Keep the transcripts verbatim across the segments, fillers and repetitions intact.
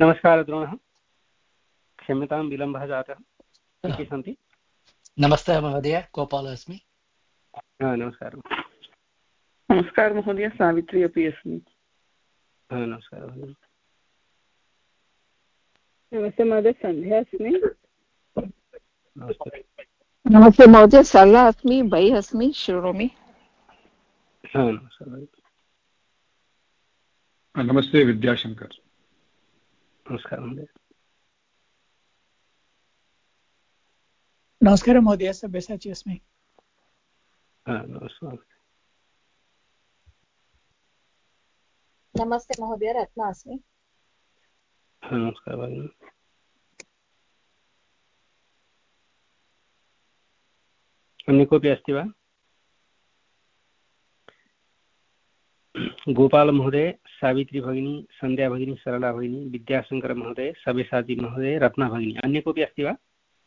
नमस्कारः द्रोणः, क्षम्यतां विलम्बः जातः। के सन्ति? नमस्ते महोदय, गोपालः अस्मि। नमस्कारः। नमस्कारः महोदय, सावित्री अपि अस्मि। नमस्कारः। नमस्ते महोदय, सन्ध्या अस्मि। नमस्ते महोदय, सरला अस्मि, बहिः अस्मि, शृणोमि। नमस्ते विद्याशंकर। नमस्कारः महोदय। नमस्कारः महोदय, सब्यसाची अस्मि। नमस्ते महोदय, रत्ना अस्मि। नमस्कारः भगिनी। अन्य कोऽपि अस्ति वा? गोपाल महोदय, सावित्री भगिनी, संध्या भगिनी, सरला भगिनी, विद्याशंकर महोदय, सब्यसाची महोदय, रत्ना भगिनी, अन्य कोऽपि अस्ति वा?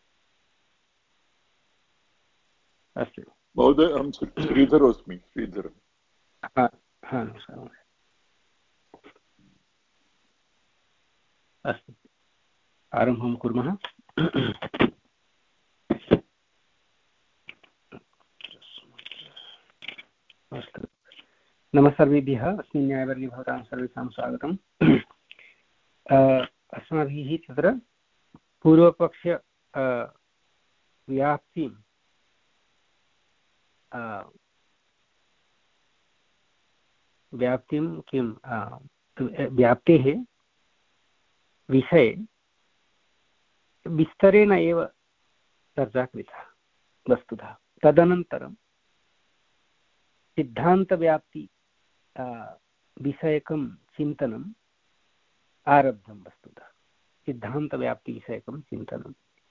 अस्तु महोदय, अहं श्रीधर अस्मि। श्रीधर। हा हा नमस्कारः। अस्तु, आरम्भं कुर्मः। अस्तु, नमः सर्वेभ्यः। अस्मिन् न्यायवर्गे भवतां सर्वेषां स्वागतम्। अस्माभिः तत्र पूर्वपक्ष व्याप्तिं व्याप्तिं किं व्याप्तेः विषये विस्तरेण एव चर्चा कृता वस्तुतः। तदनन्तरं सिद्धान्तव्याप्ति विषयकं चिन्तनम् आरब्धं वस्तुतः। सिद्धान्तव्याप्तिविषयकं चिन्तनं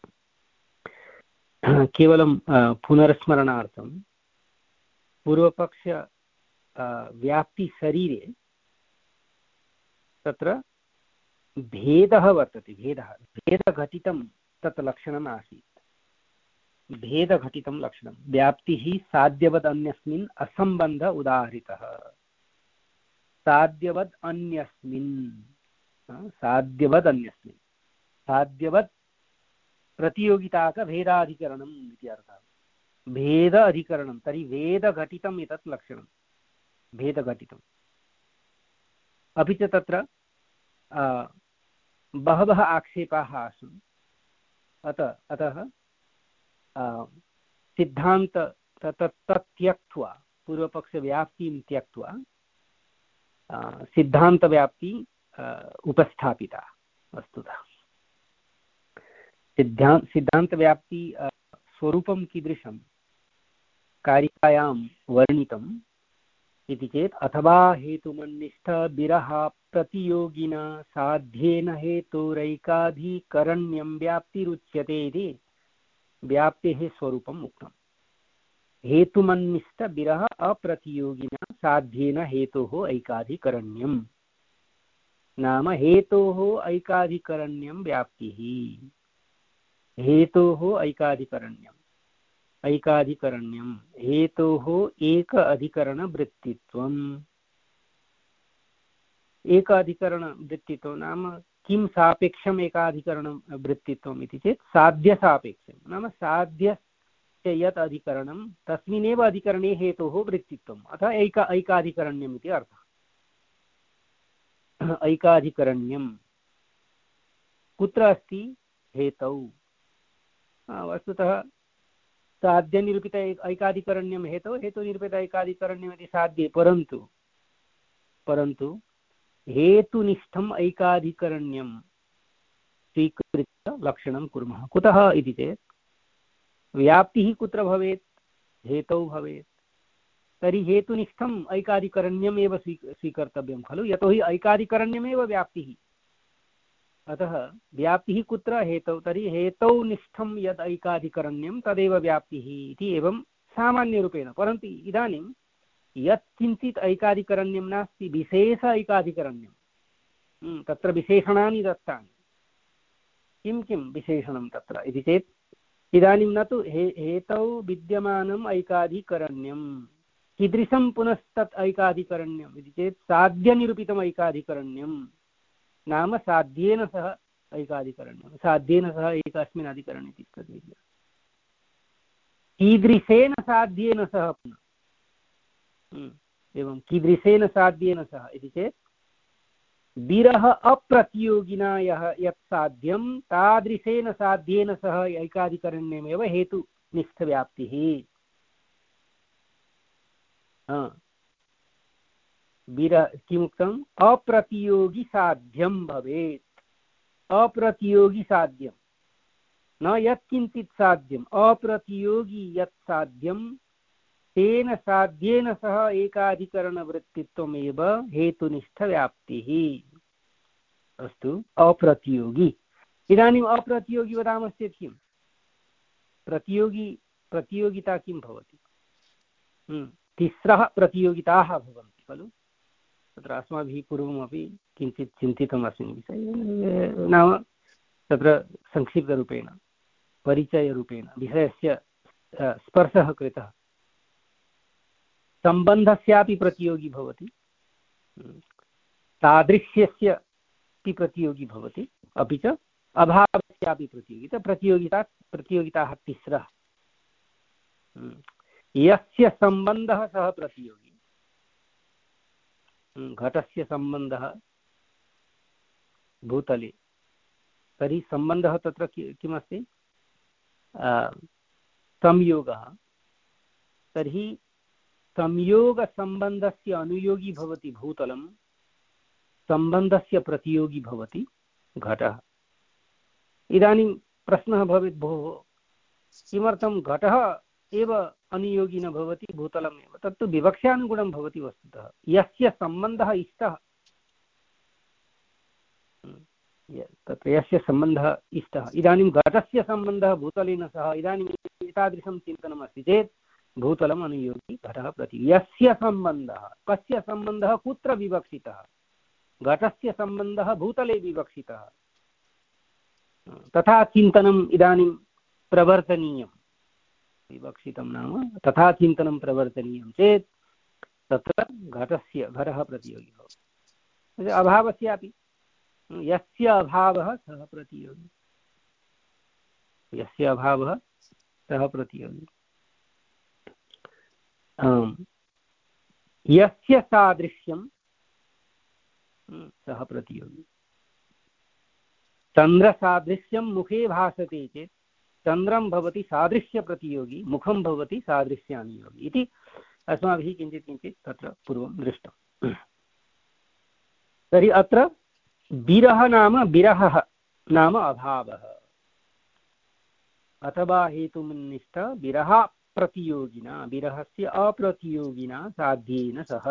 केवलं पुनर्स्मरणार्थं पूर्वपक्ष व्याप्तिशरीरे तत्र भेदः वर्तते। भेदः भेदघटितं तत् लक्षणम् आसीत्। भेदघटितं लक्षणं व्याप्तिः साध्यवद् अन्यस्मिन् असम्बन्ध उदाहृतः। साध्यवद् अन्यस्मिन् साध्यवद् अन्यस्मिन् साध्यवद् प्रतियोगिता का भेदाधिकरणम् इति अर्थः। भेद अधिकरणं तर्हि भेदघटितम् एतत् लक्षणं। भेदघटितम् अपि च तत्र बहवः आक्षेपाः आसन्। अतः अतः सिद्धान्त तत् त्यक्त्वा पूर्वपक्षव्याप्तिं त्यक्त्वा सिद्धान्तव्याप्ति उपस्थापिता वस्तुतः। सिद्धां सिद्धान्तव्याप्ति स्वरूपं कीदृशं कारिकायां वर्णितम् इति चेत् अथवा हेतुमन्निष्ठ विरह प्रतियोगिना साध्येन हेतोरैकाधिकरण्यं व्याप्तिरुच्यते इति व्याप्तेः स्वरूपम् उक्तम्। हेतुमन्निष्ठ विरह अप्रतियोगिना साध्येन हेतोः ऐकाधिकरण्यं नाम हेतोः ऐकाधिकरण्यं व्याप्तिः। हेतोः ऐकाधिकरण्यम् ऐकाधिकरण्यं हेतोः एक अधिकरणवृत्तित्वम्। एक अधिकरणवृत्तित्वं नाम किं सापेक्षम् एकाधिकरणं वृत्तित्वम् इति चेत् साध्यसापेक्षं नाम साध्यस्य यत् अधिकरणं तस्मिन्नेव अधिकरणे हेतोः वृत्तित्वम् अतः एक ऐकाधिकरण्यम् इति अर्थः। ऐकाधिकरण्यं कुत्र अस्ति? हेतौ। वस्तुतः साध्यनिरूपित ऐकाधिकरण्यं हेतौ, हेतुनिरूपित ऐकाधिकरण्यम् इति साध्ये, परन्तु परन्तु हेतुनिष्ठम् ऐकाधिकरण्यं स्वीकृत्य लक्षणं कुर्मः। कुतः इति चेत् व्याप्तिः कुत्र भवेत्? हेतौ भवेत्। तर्हि हेतुनिष्ठम् ऐकाधिकरण्यम् एव स्वी स्वीकर्तव्यं खलु, यतोहि ऐकाधिकरण्यमेव व्याप्तिः। अतः व्याप्तिः कुत्र? हेतौ। तर्हि हेतौ निष्ठं यद् ऐकाधिकरण्यं तदेव व्याप्तिः इति एवं सामान्यरूपेण। परन्तु इदानीं यत् किञ्चित् ऐकाधिकरण्यं नास्ति, विशेष ऐकाधिकरण्यं, तत्र विशेषणानि दत्तानि। किं किं विशेषणं तत्र इति चेत् इदानीं न तु हे हेतौ विद्यमानम् ऐकाधिकरण्यं कीदृशं पुनस्तत् ऐकाधिकरण्यम् इति चेत् साध्यनिरूपितम् ऐकाधिकरण्यं नाम साध्येन सह ऐकाधिकरण्यं, साध्येन सह एकस्मिन् अधिकरणे तिष्ठति। कीदृशेन साध्येन सह पुनः एवं कीदृशेन साध्येन सह इति चेत् विरह अप्रतियोगिना यः यत् साध्यं तादृशेन साध्येन सह ऐकाधिकरण्यमेव हेतुनिष्ठव्याप्तिः। विरह किमुक्तम्? अप्रतियोगी साध्यं भवेत्। अप्रतियोगी साध्यं, न यत्किञ्चित् साध्यम्, अप्रतियोगी यत् साध्यं तेन साध्येन सह एकाधिकरणवृत्तित्वमेव हेतुनिष्ठव्याप्तिः। अस्तु, अप्रतियोगी। इदानीम् अप्रतियोगी वदामश्चेत् किं? प्रतियोगी प्रतियोगिता किं भवति? तिस्रः प्रतियोगिताः भवन्ति खलु। तत्र अस्माभिः पूर्वमपि किञ्चित् चिन्तितम् अस्मिन् विषये, नाम तत्र संक्षिप्तरूपेण परिचयरूपेण विषयस्य स्पर्शः कृतः। सम्बन्धस्यापि प्रतियोगी भवति, सादृश्यस्यापि प्रतियोगी भवति, अपि च अभावस्यापि प्रतियोगिता। प्रतियोगिता प्रतियोगिताः तिस्रः। यस्य सम्बन्धः सः प्रतियोगी। घटस्य सम्बन्धः भूतले, तर्हि सम्बन्धः तत्र किमस्ति? संयोगः। तर्हि संयोगसम्बन्धस्य अनुयोगी भवति भूतलं, सम्बन्धस्य प्रतियोगी भवति घटः। इदानीं प्रश्नः भवेत्, भोः किमर्थं घटः एव अनुयोगी न भवति भूतलमेव? तत्तु विवक्षानुगुणं भवति वस्तुतः। यस्य सम्बन्धः इष्टः, तत्र यस्य सम्बन्धः इष्टः, इदानीं घटस्य सम्बन्धः भूतलेन सह, इदानीम् एतादृशं चिन्तनमस्ति चेत् भूतलम् अनुयोगी, घटः प्रति। यस्य सम्बन्धः, कस्य सम्बन्धः कुत्र विवक्षितः? घटस्य सम्बन्धः भूतले विवक्षितः। तथा चिन्तनम् इदानीं प्रवर्तनीयं। विवक्षितं नाम तथा चिन्तनं प्रवर्तनीयं चेत् तत्र घटस्य घटः प्रतियोगी भवति। अभावस्यापि यस्य अभावः सः प्रतियोगी, यस्य अभावः सः प्रतियोगी। यस्य सादृश्यं सः प्रतियोगी। चन्द्रसादृश्यं मुखे भासते चेत् चन्द्रं भवति सादृश्य प्रतियोगी, मुखं भवति सादृश्यानुयोगी इति अस्माभिः किञ्चित् किञ्चित् तत्र पूर्वं दृष्टं। तर्हि अत्र विरह नाम विरहः नाम अभावः, अथवा हेतुनिष्ठ विरह प्रतियोगिना, विरहस्य अप्रतियोगिना साध्येन सह।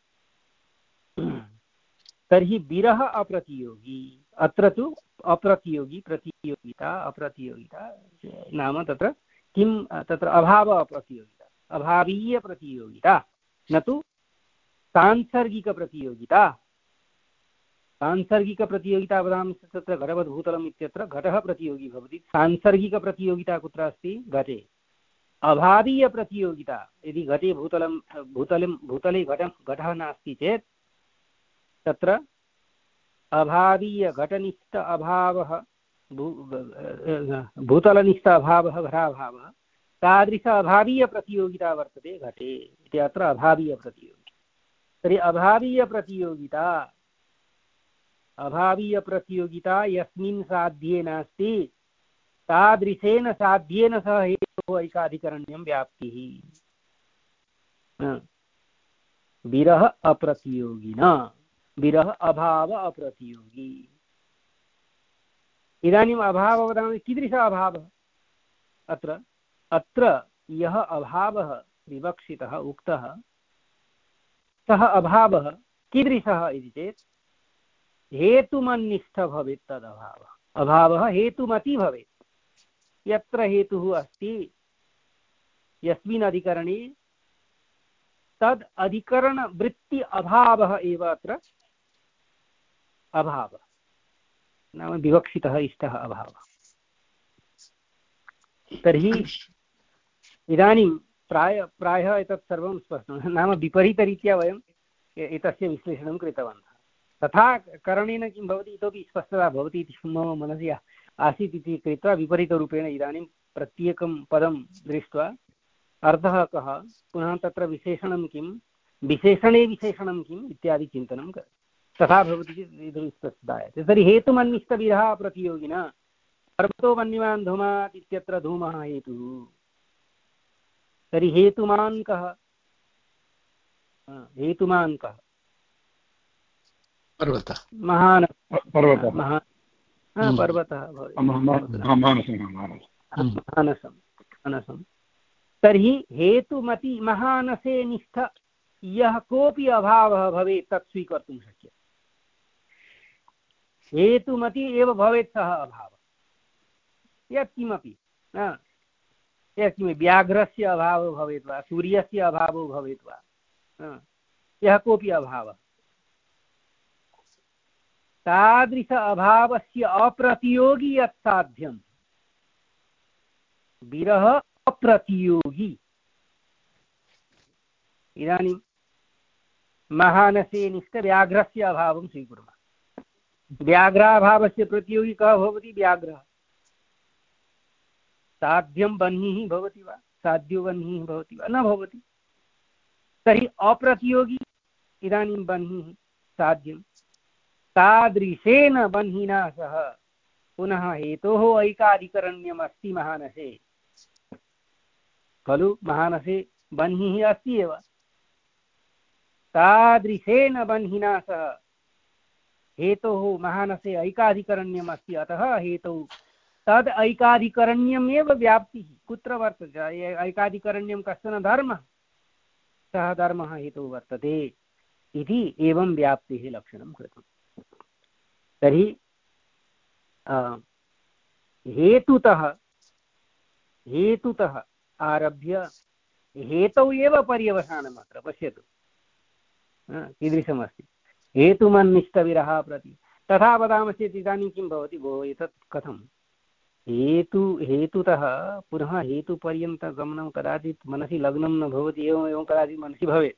तर्हि विरह अप्रतियोगी, अत्र तु अप्रतियोगी, प्रतियोगिता अप्रतियोगिता नाम तत्र किं? तत्र अभाव अप्रतियोगिता, अभावीय प्रतियोगिता, न तु सांसर्गिकप्रतियोगिता। सांसर्गिकप्रतियोगिता वदामि तत्र घटवद्भूतलम् इत्यत्र घटः प्रतियोगी भवति। सांसर्गिकप्रतियोगिता कुत्र अस्ति? घटे। अभावीयप्रतियोगिता, यदि घटे भूतलं भूतलं भूतले घटं घटः नास्ति चेत् तत्र अभावीय घटनिष्ठ अभावः, भूतलनिष्ठ अभावः, घटाभावः, तादृश अभावीयप्रतियोगिता वर्तते घटे इति अत्र अभावीयप्रतियोगिता। तर्हि अभावीयप्रतियोगिता, अभावीयप्रतियोगिता यस्मिन् साध्ये नास्ति तादृशेन साध्येन सह हेतोः ऐकाधिकरण्यं व्याप्तिः। विरह अप्रतियोगिना, विरह अभाव अप्रतियोगी। इदानीम् अभावः वदामि, कीदृश अभावः? अत्र अत्र यः अभावः विवक्षितः उक्तः सः अभावः कीदृशः इति चेत् हेतुमन्निष्ठः भवेत्। तदभावः, अभावः हेतुमती भवेत्। यत्र हेतुः अस्ति यस्मिन् अधिकरणे तद् अधिकरणवृत्ति अभावः एव अत्र अभावः, नाम विवक्षितः इष्टः अभावः। तर्हि इदानीं प्राय प्रायः एतत् सर्वं स्पष्टं, नाम विपरीतरीत्या वयम् एतस्य विश्लेषणं कृतवन्तः। तथा करणेन किं भवति इतोपि स्पष्टता भवति इति मम मनसि आसीत् इति कृत्वा विपरीतरूपेण इदानीं प्रत्येकं पदं दृष्ट्वा अर्थः कः, पुनः तत्र विशेषणं किं, विशेषणे विशेषणं किम् इत्यादि चिन्तनं कर तथा भवति चेत् इदं स्पष्टतायते। तर्हि हेतुमन्विष्टविधः प्रतियोगिना पर्वतो वन्यमान् धूमात् इत्यत्र धूमः हेतुः। तर्हि हेतुमान् कः? हेतुमान् कः? पर्वतः। महान् पर्वतः महान् पर्वतः मानसं मानसं। तर्हि हेतुमति महानसे निष्ठ यः कोऽपि अभावः भवेत् तत् स्वीकर्तुं शक्यते। हेतुमति एव भवेत् सः अभावः, यत्किमपि यत्किमपि व्याघ्रस्य अभावो भवेत् वा, सूर्यस्य अभावो भवेत् वा, यः कोऽपि अभावः, तादृश अभावस्य अप्रतियोगी यत् साध्यं विरह अप्रतियोगी। इदानीं महानसे निष्ठ व्याघ्रस्य अभावं स्वीकुर्मः। व्याघ्राभावस्य प्रतियोगी कः भवति? व्याघ्रः। साध्यं बह्निः भवति वा? साध्यो बह्निः भवति वा? न भवति। तर्हि अप्रतियोगी इदानीं बह्निः साध्यं, तादृशेन बह्निना सह पुनः हेतोः ऐकाधिकरण्यम् अस्ति महानसे खलु। महानसे बह्निः अस्ति एव, तादृशेन बह्निना सह हेतोः महानसे ऐकाधिकरण्यम् अस्ति। अतः हेतौ तद् ऐकाधिकरण्यमेव व्याप्तिः कुत्र वर्तते? ऐकाधिकरण्यं कश्चन धर्मः, सः धर्मः हेतुः वर्तते इति एवं व्याप्तेः लक्षणं कृतम्। तर्हि हेतुतः हेतुतः आरभ्य हेतौ एव पर्यवसानम्। अत्र पश्यतु कीदृशमस्ति। हेतुमन्निष्टविरः प्रति तथा वदामश्चेत् इदानीं किं भवति भो, एतत् कथं हेतु हेतुतः पुनः हेतुपर्यन्तगमनं कदाचित् मनसि लग्नं न भवति, एवम् एवं कदाचित् मनसि भवेत्,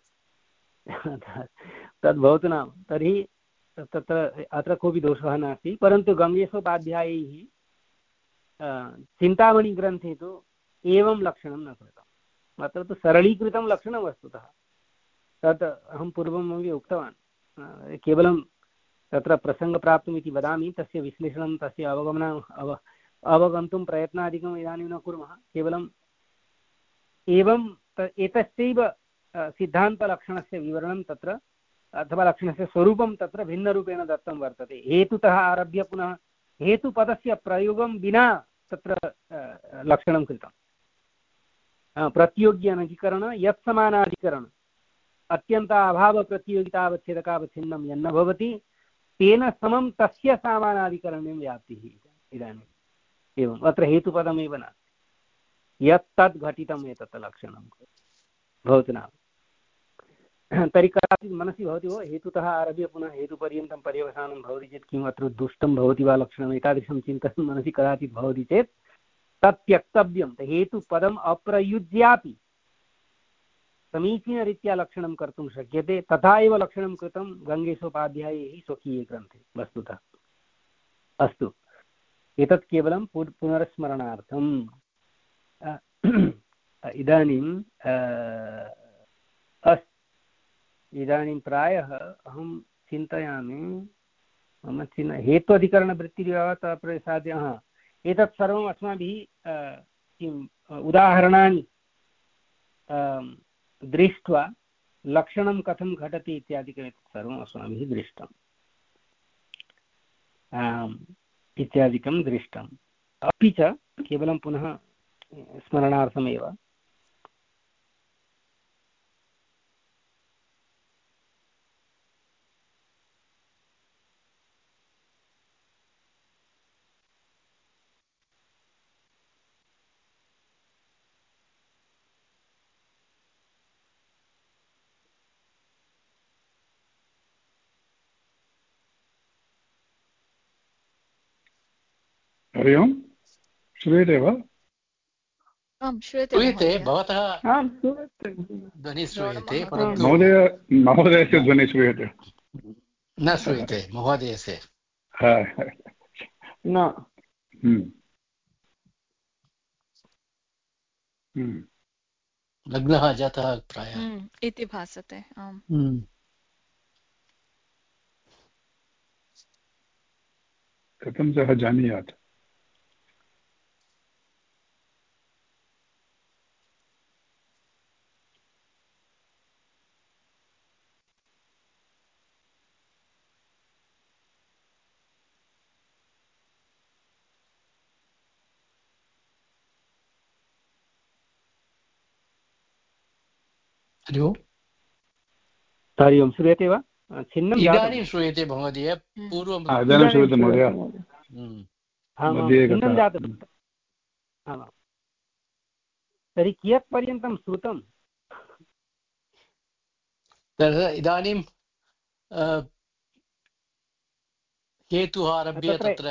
तद् भवतु नाम। तर्हि तत्र अत्र कोऽपि दोषः नास्ति, परन्तु गङ्गेशोपाध्यायैः चिन्तामणिग्रन्थे तु एवं लक्षणं न कृतम्। अत्र तु सरलीकृतं लक्षणं वस्तुतः। तत् अहं पूर्वमपि उक्तवान्, केवलं तत्र प्रसङ्गप्राप्तुम् इति वदामि, तस्य विश्लेषणं तस्य अवगमनम् अव अवगन्तुं प्रयत्नादिकम् इदानीं न कुर्मः। केवलम् एवं एतस्यैव सिद्धान्तलक्षणस्य विवरणं तत्र अथवा लक्षणस्य स्वरूपं तत्र भिन्नरूपेण दत्तं वर्तते। हेतुतः आरभ्य पुनः हेतुपदस्य प्रयोगं विना तत्र लक्षणं कृतं। प्रतियोग्य अनधिकरण यत्समानाधिकरण अत्यन्त अभावप्रतियोगितावच्छेदकावच्छिन्नं यन्न भवति तेन समं तस्य समानाधिकरण्यं व्याप्तिः। इदानीम् एवम् अत्र हेतुपदमेव नास्ति, यत् तद् घटितम् एतत् लक्षणं भवतु नाम। तर्हि कदाचित् मनसि भवति भो हेतुतः आरभ्य पुनः हेतुपर्यन्तं पर्यवसानं भवति चेत् किम् अत्र दुष्टं भवति वा लक्षणम्, एतादृशं चिन्तनं मनसि कदाचित् भवति चेत् तत् त्यक्तव्यं। हेतुपदम् अप्रयुज्यापि समीचीनरीत्या लक्षणं कर्तुं शक्यते। तथा एव लक्षणं कृतं गङ्गेशोपाध्यायैः स्वकीये ग्रन्थे वस्तुतः। अस्तु, एतत् केवलं पुनर्स्मरणार्थम्। इदानीं अस्तु, इदानीं प्रायः अहं चिन्तयामि मम चिन् हेत्वधिकरणवृत्तिर्यावत् प्रसाद्य हा एतत् सर्वम् अस्माभिः किम् उदाहरणानि दृष्ट्वा लक्षणं कथं घटति इत्यादिकं सर्वम् अस्माभिः दृष्टम् इत्यादिकं दृष्टम्। अपि च केवलं पुनः स्मरणार्थमेव हरि ओम्, श्रूयते वा? आं श्रूयते श्रूयते, महोदय। भवतः आं श्रूयते। ध्वनिः श्रूयते, परन्तु महोदय महोदयस्य ध्वनिः श्रूयते। न श्रूयते महोदयस्य न लग्नः जातः प्रायः इति भासते। आम्, कथं सः जानीयात्? हरि ओम्। हरि ओम्। श्रूयते वा? छिन्नं इदानीं श्रूयते महोदय, पूर्वं इदानीं श्रूयते महोदय, छिन्नं जातं। तर्हि कियत् पर्यन्तं श्रुतं? इदानीं हेतुः आरभ्य तत्र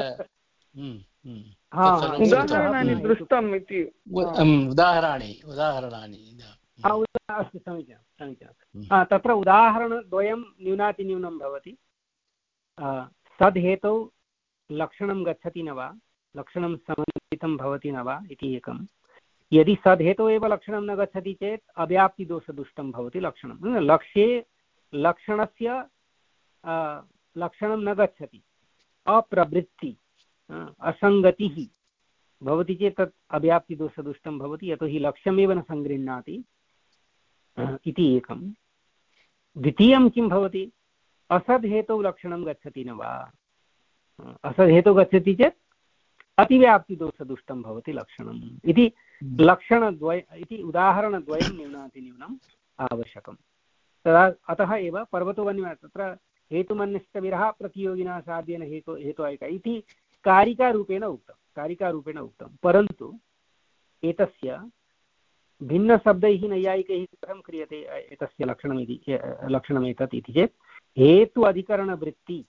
उदाहरणानि दृष्टम् इति उदाहरणानि उदाहरणानि अस्तु, समीचीनं समीचीनं। तत्र उदाहरणद्वयं न्यूनातिन्यूनं भवति। सद्हेतौ लक्षणं गच्छति न वा, लक्षणं समन्वितं भवति न वा इति एकं। यदि सद्हेतौ एव लक्षणं न गच्छति चेत् अव्याप्तिदोषदुष्टं भवति लक्षणं। लक्ष्ये लक्षणस्य लक्षणं न गच्छति, अप्रवृत्ति असङ्गतिः भवति चेत् तत् अव्याप्तिदोषदुष्टं भवति, यतोहि लक्ष्यमेव न सङ्गृह्णाति इति एकं। द्वितीयं किं भवति? असद्हेतौ लक्षणं गच्छति न वा। असद्हेतौ गच्छति चेत् अतिव्याप्तिदोषदुष्टं भवति लक्षणम् इति लक्षणद्वय इति उदाहरणद्वयं न्यूनातिन्यूनम् आवश्यकं। तदा अतः एव पर्वतोवन्यः तत्र हेतुमन्निष्टविरः प्रतियोगिना साध्येन हेतु हेतुवायिका इति कारिकारूपेण उक्तं कारिकारूपेण उक्तं परन्तु एतस्य भिन्नशब्दैः नैयायिकैः कथं क्रियते एतस्य लक्षणमिति लक्षणमेतत् इति चेत् हेतु अधिकरणवृत्ति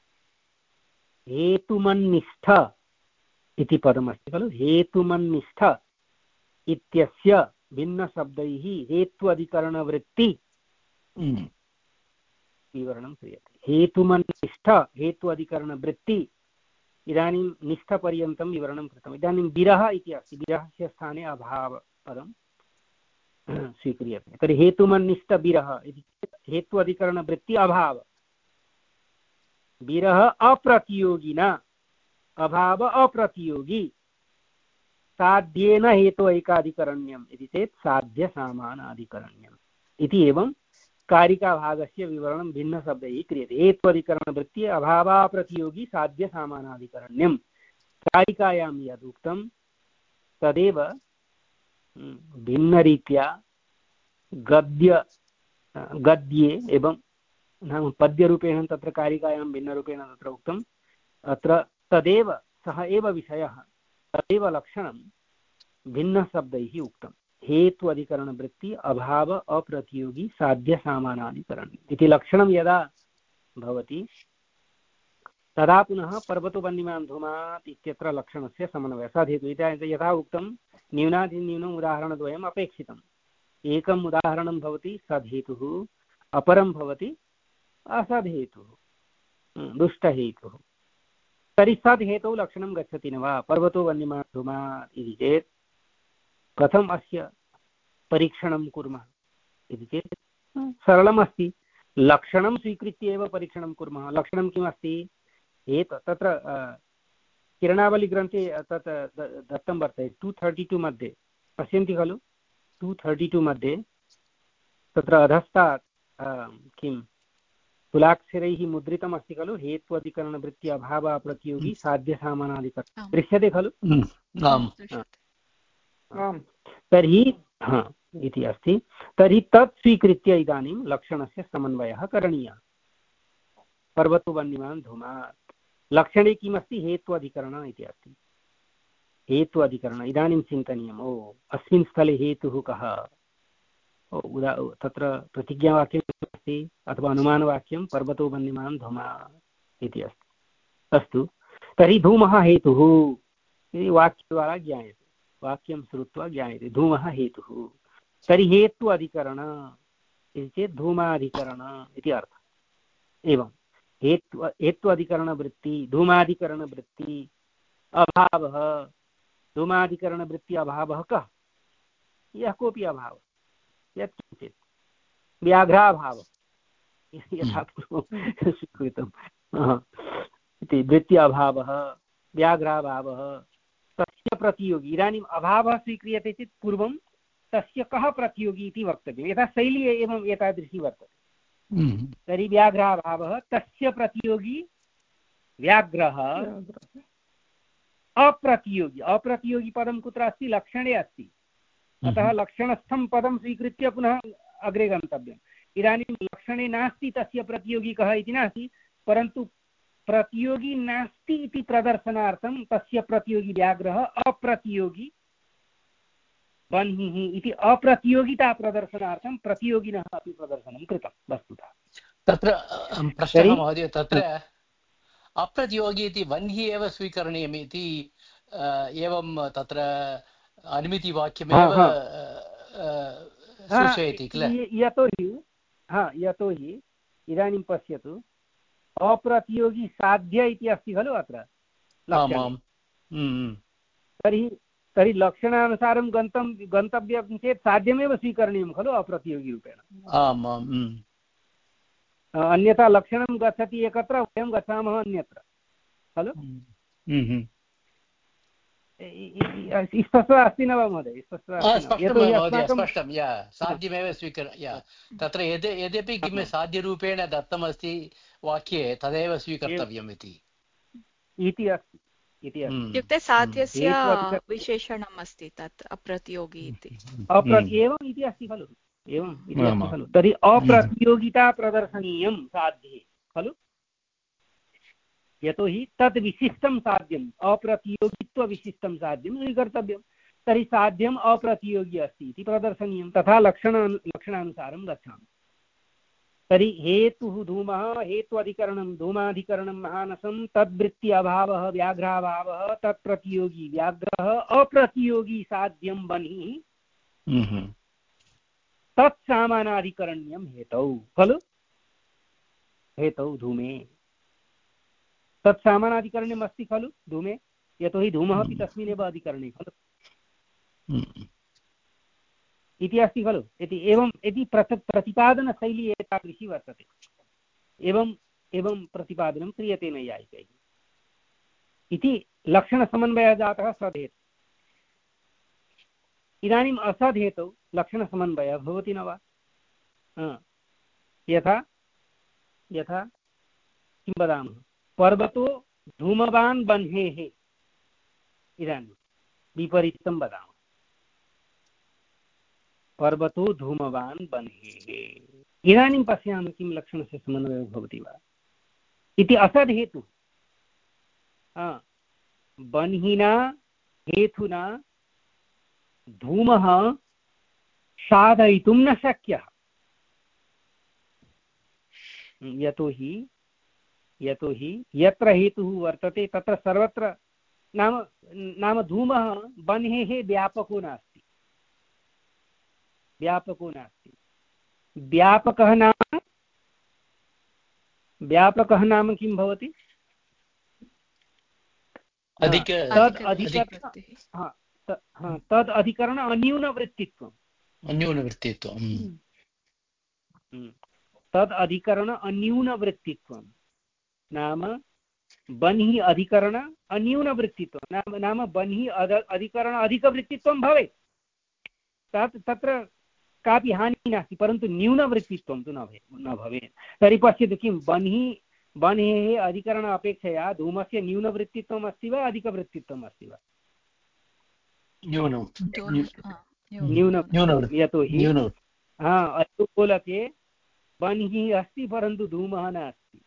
हेतुमन्निष्ठ इति पदमस्ति खलु। हेतुमन्निष्ठ इत्यस्य भिन्नशब्दैः हेतु अधिकरणवृत्ति विवरणं क्रियते। हेतुमन्निष्ठ हेतु अधिकरणवृत्ति इदानीं निष्ठपर्यन्तं विवरणं कृतम्। इदानीं विरह इति अस्ति, विरहस्य स्थाने अभावपदं स्वीक्रियते। तर्हि हेतुमन्निष्ठ विरह इति हेतु अधिकरणवृत्ति अभाव, विरह अप्रतियोगिना, अभाव अप्रतियोगी, साध्येन हेतु ऐकाधिकरण्यम् इति चेत् साध्य सामानाधिकरण्यम् इति एवं कारिकाभागस्य विवरणं भिन्नशब्दैः क्रियते। हेत्वधिकरणवृत्ति अभावाप्रतियोगी साध्य सामानाधिकरण्यं कारिकायां यदुक्तं तदेव भिन्नरीत्या गद्य गद्ये एवं नाम पद्यरूपेण तत्र कारिकायां भिन्नरूपेण तत्र उक्तम्। अत्र तदेव सः एव विषयः, तदेव लक्षणं भिन्नशब्दैः उक्तं। हेतु अधिकरणवृत्ति अभाव अप्रतियोगी साध्य सामानाधिकरण्यम् इति लक्षणं यदा भवति तदा पुनः पर्वतोपन्निमान् धूमात् इत्यत्र लक्षणस्य समन्वयः सद्हेतु इति यथा उक्तं न्यूनातिन्यूनम् उदाहरणद्वयम् अपेक्षितम्। एकम् उदाहरणं भवति सद्हेतुः, अपरं भवति असद्हेतुः दुष्टहेतुः। तर्हि सद्हेतौ लक्षणं गच्छति न वा पर्वतो वन्यमान् धूमात् इति चेत् कथम् अस्य परीक्षणं कुर्मः इति चेत् सरलमस्ति। लक्षणं स्वीकृत्य एव परीक्षणं कुर्मः। लक्षणं किमस्ति? एतत् तत्र किरणावलिग्रन्थे तत् दत्तं वर्तते टु थर्टि टु मध्ये पश्यन्ति खलु। टु थर्टि टु मध्ये तत्र अधस्तात् किं तुलाक्षरैः मुद्रितम् अस्ति खलु। हेत्वधिकरणवृत्ति अभाव प्रतियोगी साध्य सामानाधिकरणं दृश्यते खलु। तर्हि हा इति अस्ति। तर्हि तत् स्वीकृत्य इदानीं लक्षणस्य समन्वयः करणीयः। पर्वतो वन्यमान् धूमात् लक्षणे किमस्ति? हेत्वधिकरण इति अस्ति। हेतु अधिकरण इदानीं चिन्तनीयम्। ओ अस्मिन् स्थले हेतुः कः? उदा तत्र प्रतिज्ञावाक्यम् अस्ति अथवा अनुमानवाक्यं पर्वतो वन्यमान् धूमात् इति अस्ति। अस्तु, तर्हि धूमः हेतुः इति वाक्यद्वारा ज्ञायते। वाक्यं श्रुत्वा ज्ञायते धूमः हेतुः। तर्हि हेतु अधिकरण इति चेत् धूमाधिकरण इति अर्थः। एवं हेत्व हेत्वाधिकरणवृत्ति धूमाधिकरणवृत्ति अभावः धूमाधिकरणवृत्ति अभावः कः यः कोऽपि अभावः यत्किञ्चित् व्याघ्राभावः यथा पूर्वं स्वीकृतम् इति वृत्ति अभावः व्याघ्राभावः तस्य प्रतियोगी इदानीम् अभावः स्वीक्रियते चेत् पूर्वं तस्य कः प्रतियोगी इति वक्तव्यं यथा शैली एवम् एतादृशी वर्तते तर्हि व्याघ्राभावः तस्य प्रतियोगी व्याघ्रः अप्रतियोगी अप्रतियोगी पदं कुत्र अस्ति लक्षणे अस्ति अतः लक्षणस्थं पदं स्वीकृत्य पुनः अग्रे गन्तव्यम् इदानीं लक्षणे नास्ति तस्य प्रतियोगी कः इति नास्ति परन्तु प्रतियोगी नास्ति इति प्रदर्शनार्थं तस्य प्रतियोगी व्याघ्रः अप्रतियोगी बह्निः इति अप्रतियोगिता प्रदर्शनार्थं प्रतियोगिनः अपि प्रदर्शनं कृतं वस्तुतः तत्र प्रश्नः महोदय तत्र अप्रतियोगी इति वह्निः एव स्वीकरणीयम् इति एवं तत्र अनुमितिवाक्यमेव सूचयति किल यतोहि हा यतोहि इदानीं पश्यतु अप्रतियोगी साध्य इति अस्ति खलु अत्र तर्हि तर्हि लक्षणानुसारं गन्तं गन्तव्यं चेत् साध्यमेव स्वीकरणीयं खलु अप्रतियोगिरूपेण आम् आम् अन्यथा लक्षणं गच्छति एकत्र वयं गच्छामः अन्यत्र खलु स्पष्टं अस्ति न वा महोदय स्पष्टं या साध्यमेव स्वीकर तत्र यद् यद्यपि किं साध्यरूपेण दत्तमस्ति वाक्ये तदेव स्वीकर्तव्यम् इति इति अस्ति इत्युक्ते साध्यस्य विशेषणम् अस्ति तत् अप्रतियोगी इति एवम् इति अस्ति खलु एवम् इति अस्ति खलु तर्हि अप्रतियोगिता प्रदर्शनीयं साध्ये खलु यतोहि तद् विशिष्टं साध्यम् अप्रतियोगित्वविशिष्टं साध्यं स्वीकर्तव्यं तर्हि साध्यम् अप्रतियोगी अस्ति इति प्रदर्शनीयं तथा लक्षण लक्षणानुसारं गच्छामि तर्हि हेतुः धूमः हेत्वधिकरणं धूमाधिकरणं महानसं तद्वृत्ति अभावः व्याघ्राभावः तत्प्रतियोगी व्याघ्रः अप्रतियोगी साध्यं बह्निः तत्सामानाधिकरण्यं हेतौ खलु हेतौ धूमे तत्सामानाधिकरण्यम् अस्ति खलु धूमे यतोहि धूमः अपि तस्मिन्नेव अधिकरणे खलु इति अस्ति खलु इति एवं यदि प्रत प्रतिपादनशैली एतादृशी वर्तते एवं एवं प्रतिपादनं क्रियते नैयायिकैः इति लक्षणसमन्वयः जातः सदहेतु इदानीम् असदहेतौ लक्षणसमन्वयः भवति न वा यथा यथा किं वदामः पर्वतो धूमवान् बह्नेः इदानीं विपरीतं वदामः पर्वतो धूमवान् बह्नेः इदानीं पश्यामः किं लक्षणस्य समन्वयः भवति वा इति असदहेतुः बह्निना हेतुना धूमः साधयितुं न शक्यः यतोहि यतोहि यत्र हेतुः वर्तते तत्र सर्वत्र नाम नाम धूमः बह्नेः व्यापको नास्ति व्यापको नास्ति व्यापकः नाम व्यापकः नाम किं भवति तद् अधिकरण तद् अधिकरण अन्यूनवृत्तित्वम् अन्यूनवृत्तित्वं तद् अधिकरण अन्यूनवृत्तित्वं नाम बह्निः अधिकरण अन्यूनवृत्तित्वं नाम नाम बह्निः अधिकरण अधिकवृत्तित्वं भवेत् तत् तत्र कापि हानिः नास्ति परन्तु न्यूनवृत्तित्वं तु न न भवेत् तर्हि पश्यतु किं बह्निः बह्नेः अधिकरण अपेक्षया धूमस्य न्यूनवृत्तित्वम् अस्ति वा अधिकवृत्तित्वम् अस्ति वा न्यूनं यतोहि हा अस्तुगोलके बह्निः अस्ति परन्तु धूमः नास्ति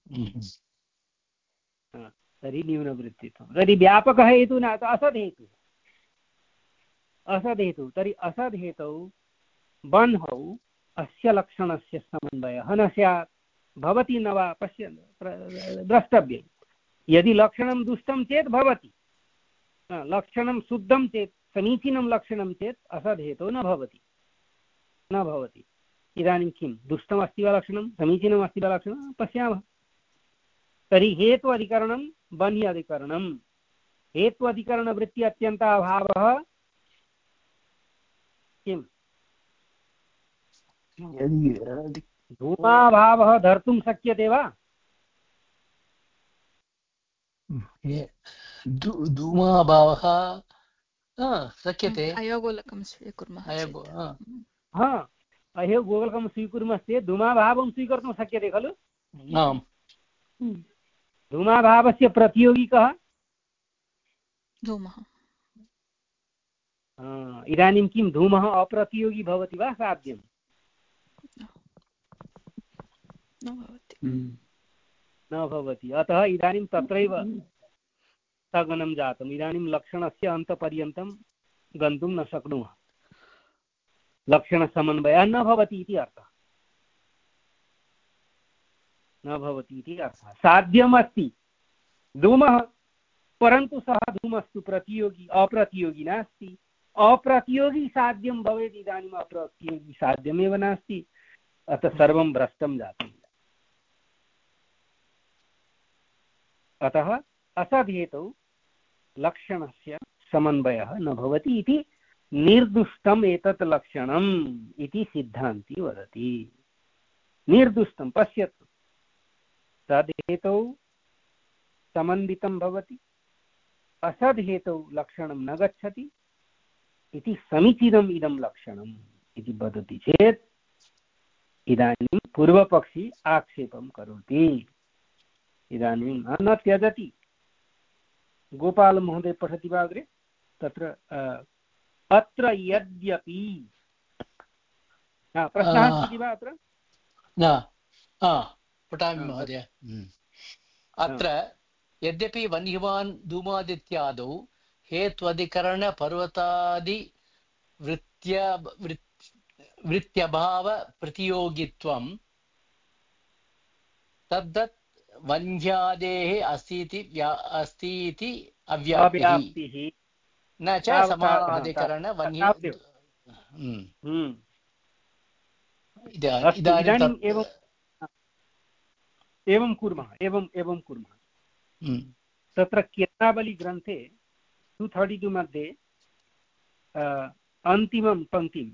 तर्हि न्यूनवृत्तित्वं तर्हि व्यापकः हेतुः न असदहेतुः असदहेतुः तर्हि असदहेतौ बह्नौ अस्य लक्षणस्य समन्वयः न स्यात् भवति न वा पश्य द्रष्टव्यं यदि लक्षणं दुष्टं चेत् भवति लक्षणं शुद्धं चेत् समीचीनं लक्षणं चेत् असदहेतौ न भवति न भवति इदानीं किं दुष्टमस्ति वा लक्षणं समीचीनमस्ति वा लक्षणं पश्यामः तर्हि हेतु अधिकरणं बन्हि अधिकरणं। हेतु अधिकरणवृत्ति अत्यन्ताभावः किम्? धूमाभावः धर्तुं शक्यते वा? धूमाभावः शक्यते। अयोगोलकं स्वीकुर्मः हा, अयोगोलकं स्वीकुर्मश्चेत् धूमाभावं स्वीकर्तुं शक्यते खलु? आम्। धूमाभावस्य प्रतियोगी कः? धूमः। इदानीं किं धूमः अप्रतियोगी भवति वा साध्यं? न भवति। अतः इदानीं तत्रैव स्थगनं जातम्। इदानीं लक्षणस्य अन्तपर्यन्तं गन्तुं न शक्नुमः। लक्षणसमन्वयः न भवति इति अर्थः। न भवति इति अर्थः। साध्यमस्ति धूमः, परन्तु सः धूमस्तु प्रतियोगी अप्रतियोगी नास्ति। अप्रतियोगी साध्यं भवेत्, इदानीम् अप्रतियोगी साध्यमेव नास्ति। अतः सर्वं भ्रष्टं जातम्। अतः असद्हेतौ लक्षणस्य समन्वयः न भवति इति निर्दुष्टम् एतत् लक्षणम् इति सिद्धान्ती वदति। निर्दुष्टं पश्यतु, सद्हेतौ समन्वितं भवति, असद्हेतौ लक्षणं न गच्छति इति समीचीनम् इदं लक्षणम् इति वदति चेत् इदानीं पूर्वपक्षी आक्षेपं करोति। इदानीं न त्यजति। गोपालमहोदय पठति वा अग्रे? तत्र अत्र यद्यपि प्रश्नः अस्ति वा अत्र? न, पठामि महोदय। अत्र यद्यपि वह्निवान् धूमादित्यादौ हेत्वधिकरणपर्वतादि वृत्त्य वृत्त्यभाव प्रतियोगित्वं तद्दत् वन्ध्यादेः अस्तीति अस्तीति अव्याप्तिः न च समानाधिकरण वन्य। इदानीम् एवं एवं कुर्मः एवं एवं कुर्मः तत्र कीर्तनावलीग्रन्थे टु थर्टि टु मध्ये अन्तिमं पङ्क्तिम्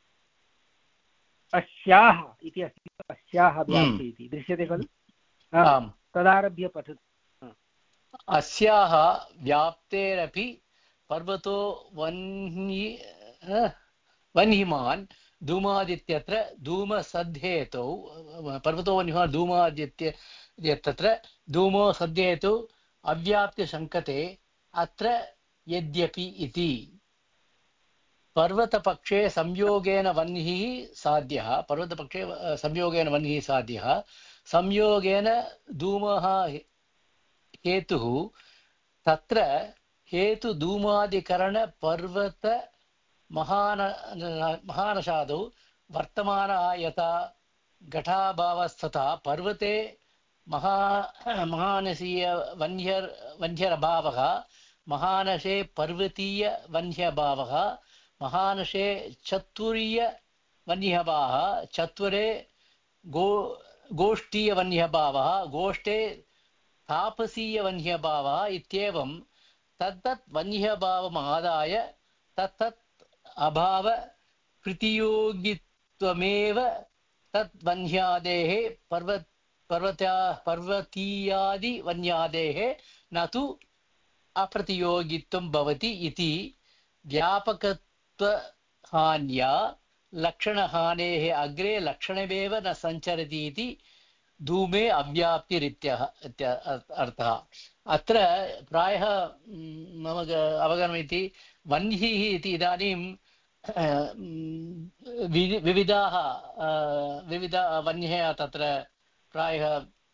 अस्याः इति अस्ति। अस्याः व्याप्तिः इति दृश्यते खलु? तदारभ्य पठतु। अस्याः व्याप्तेरपि पर्वतो वह्नि वह्निमान् धूमादित्यत्र धूमसद्धेतौ पर्वतो वह्निमान् धूमादित्य तत्र धूमो सद्धेतौ अव्याप्तिशङ्कते अत्र यद्यपि इति पर्वतपक्षे संयोगेन वह्निः साध्यः। पर्वतपक्षे संयोगेन वह्निः साध्यः। संयोगेन धूमः हेतुः। तत्र हेतु धूमादिकरण पर्वत महान महानशादौ वर्तमानः यथा घटाभावस्थता पर्वते महा महानसीय वह्न्यर् वह्न्यरभावः महानशे पर्वतीय वह्न्यभावः महानशे चतुर्य वह्न्यभावः चत्वरे गो गोष्ठीय वह्न्यभावः गोष्ठे तापसीय वह्न्यभावः इत्येवं तत्तत् वह्न्यभावमादाय तत्तत् अभाव प्रतियोगित्वमेव तत् वह्न्यादेः पर्वत पर्वत्या पर्वतीयादि वह्न्यादेः न तु अप्रतियोगित्वं भवति इति व्यापकत्वहान्या लक्षणहानेः अग्रे लक्षणमेव न सञ्चरति इति धूमे अव्याप्तिरित्यः अर्थः। अत्र प्रायः मम अवगमनमिति वह्निः इति इदानीं विविधाः विविध वह्निः तत्र प्रायः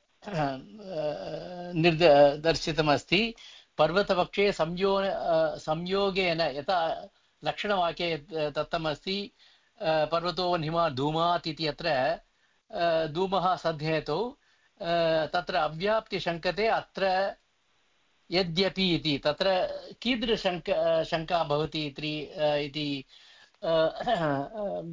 निर्द दर्शितमस्ति। पर्वतपक्षे संयो संयोगेन यथा लक्षणवाक्ये दत्तमस्ति पर्वतो वह्निमान् धूमात् इति अत्र धूमः सद्धेतौ तत्र अव्याप्तिशङ्कते अत्र यद्यपि इति तत्र कीदृशङ्क शङ्का भवति इति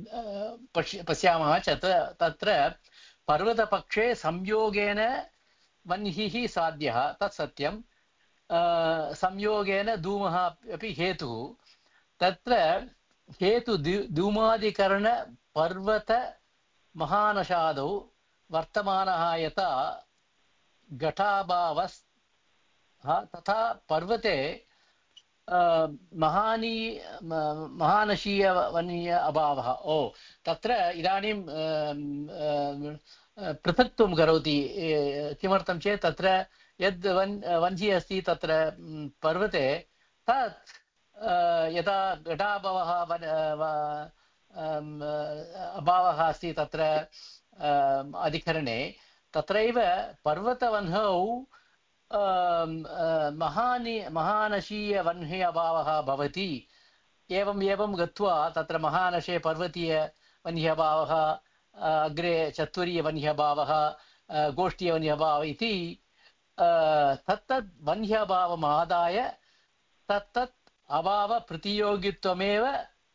पश्यामः चेत् तत्र पर्वतपक्षे संयोगेन वह्निः साध्यः तत् सत्यं। संयोगेन धूमः अपि हेतुः। तत्र हेतु धूमादिकरण पर्वत महानशादौ वर्तमानः यथा घटाभावस् तथा पर्वते महानी महानशीयवन्य अभावः। ओ तत्र इदानीं पृथक्त्वं करोति। किमर्थं चेत् तत्र यद् वन् वन्यः अस्ति तत्र पर्वते तत् यदा घटाभावः अभावः अस्ति तत्र अधिकरणे तत्रैव पर्वतवह्नौ महानि महानशीयवह्नि अभावः भवति। एवम् एवं गत्वा तत्र महानशे पर्वतीयवह्न्यभावः अग्रे चत्वरीयवह्न्यभावः गोष्ठीयवह्न्यभावः इति तत्तद् वह्न्यभावम् आदाय तत्तत् अभावप्रतियोगित्वमेव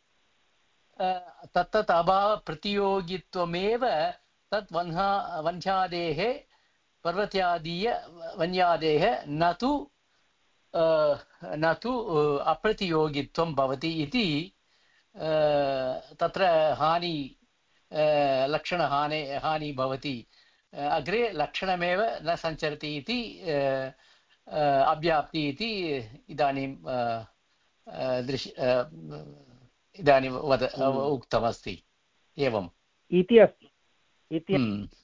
तत्तत् अभावप्रतियोगित्वमेव तत् वह्ना वह्न्यादेः पर्वत्यादीय वन्यादेः न तु न तु अप्रतियोगित्वं भवति इति तत्र हानि लक्षणहानि हानि भवति। अग्रे लक्षणमेव न सञ्चरति इति अव्याप्ति इति इदानीं दृश्य इदानीं वद उक्तमस्ति। एवम् इति अस्ति इति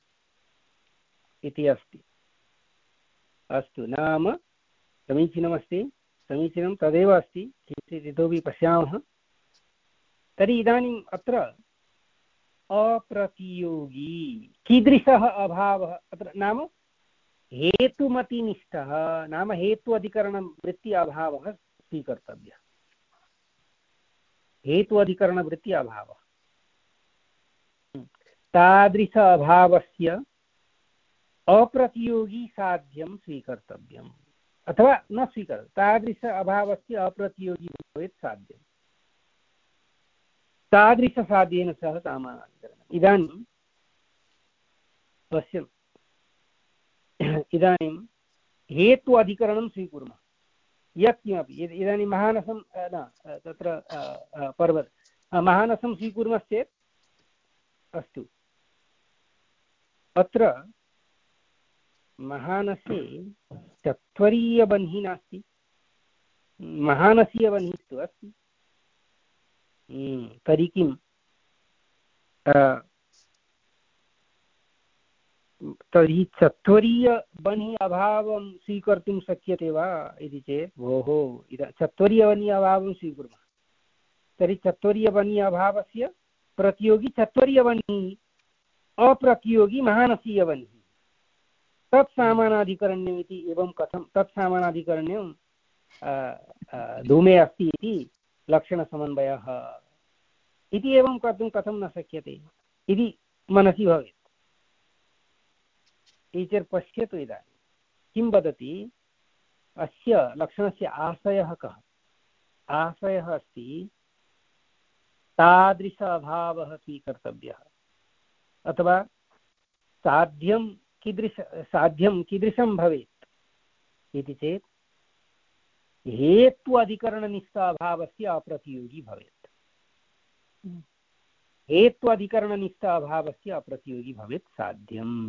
इति अस्ति। अस्तु, नाम समीचीनमस्ति, समीचीनं तदेव अस्ति। किञ्चित् इतोपि पश्यामः। तर्हि इदानीम् अत्र अप्रतियोगी कीदृशः अभावः अत्र नाम हेतुमतिनिष्ठः नाम हेतु अधिकरणं वृत्ति अभावः स्वीकर्तव्यः। हेतु अधिकरणवृत्ति अभावः तादृश अभावस्य अप्रतियोगी साध्यं स्वीकर्तव्यम् अथवा न स्वीकर्तव्यं। तादृश अभावस्य अप्रतियोगी भवेत् साध्यं। तादृशसाध्येन सह सामानाधिकरणम्। इदानीं पश्यन् इदानीं हेतु अधिकरणं स्वीकुर्मः। यत्किमपि इदानीं महानसं न तत्र पर्वत महानसं स्वीकुर्मश्चेत् अस्तु, अत्र महानसे चत्वरीयवह्निः नास्ति, महानसीयवह्निः तु अस्ति। तर्हि किं तर्हि चत्वरीयवह्नि अभावं स्वीकर्तुं शक्यते वा इति चेत् भोः इदा चत्वरीयवह्नि अभावं स्वीकुर्मः। तर्हि चत्वरीयवह्नि अभावस्य प्रतियोगी चत्वरीयवह्निः अप्रतियोगी महानसीयवह्निः तत् सामानाधिकरण्यम् इति। एवं कथं तत् सामानाधिकरण्यं धूमे अस्ति इति लक्षणसमन्वयः इति एवं कर्तुं कथं न शक्यते इति मनसि भवेत्। टीचर् पश्यतु इदानीं किं वदति। अस्य लक्षणस्य आशयः कः? आशयः अस्ति तादृश अभावः स्वीकर्तव्यः अथवा साध्यं कीदृश साध्यं कीदृशं भवेत् इति चेत् हेतु अधिकरणनिष्ठ अभावस्य अप्रतियोगी भवेत्। हेतु अधिकरणनिष्ठ अभावस्य अप्रतियोगी भवेत् साध्यम्।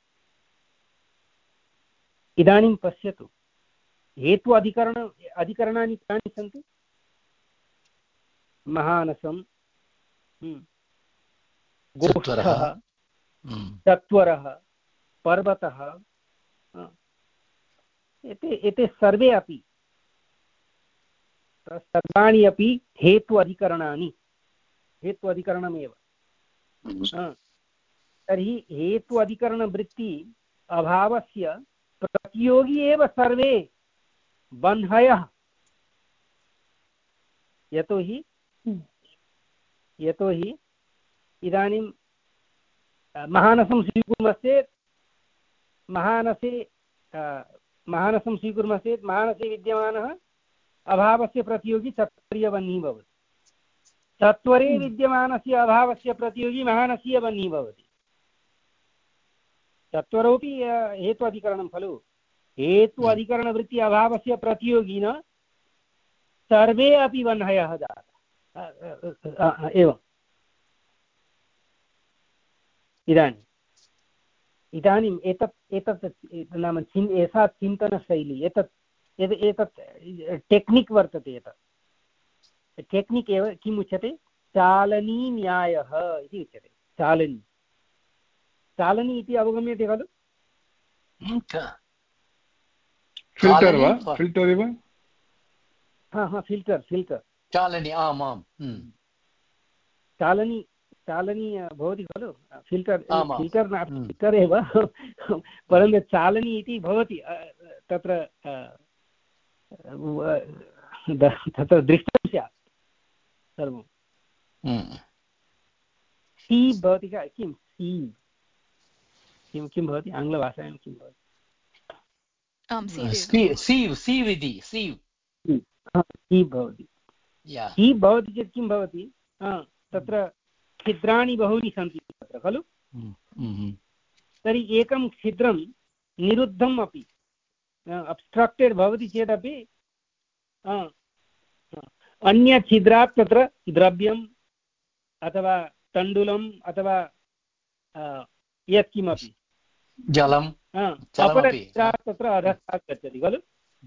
इदानीं पश्यतु हेतु अधिकरण अधिकरणानि कानि सन्ति? महानसं, गोष्ठः, चत्वरः, पर्वतः, एते एते सर्वे अपि सर्वाणि अपि हेतु अधिकरणानि हेतु अधिकरणमेव। तर्हि हेतु अधिकरणवृत्ति अभावस्य प्रतियोगी एव सर्वे बन्धयः। यतोहि यतोहि इदानीं महानसं स्वीकुर्मश्चेत् महानसे महानसं स्वीकुर्मश्चेत् महानसे विद्यमानः अभावस्य प्रतियोगी चत्वरीयवह्निः भवति। चत्वरे विद्यमानस्य अभावस्य प्रतियोगी महानसीयवह्निः भवति। चत्वरोऽपि हेतु अधिकरणं खलु। हेतु अधिकरणवृत्ति अभावस्य प्रतियोगिन सर्वे अपि वह्नयः जाताः एवम्। इदानीम् इदानीम् एतत् एतत् नाम चिन् एषा चिन्तनशैली एतत् एतत् टेक्निक् वर्तते। एतत् टेक्निक् एव किम् उच्यते, चालनी न्यायः इति उच्यते। चालनी चालनी इति अवगम्यते खलु? फिल्टर् वा फिल्टर् इव? हा हा फिल्टर् फिल्टर् चालनी आम् आम् चालनी चालनी भवति खलु। फिल्टर् फिल्टर् न फिल्टर् एव परन्तु चालनी इति भवति तत्र तत्र दृष्टं स्यात् सर्वं। सी भवति किं सी किं किं भवति आङ्ग्लभाषायां किं भवति? सीव् सीव् इति सीव् सी भवति। सी भवति चेत् किं भवति, तत्र छिद्राणि बहूनि सन्ति तत्र खलु। तर्हि एकं छिद्रं निरुद्धम् अपि अब्स्ट्रक्टेड् भवति चेदपि अन्यछिद्रात् तत्र द्रव्यम् अथवा तण्डुलम् अथवा यत्किमपि जलम् अपरछिद्रात् तत्र अधस्तात् गच्छति खलु।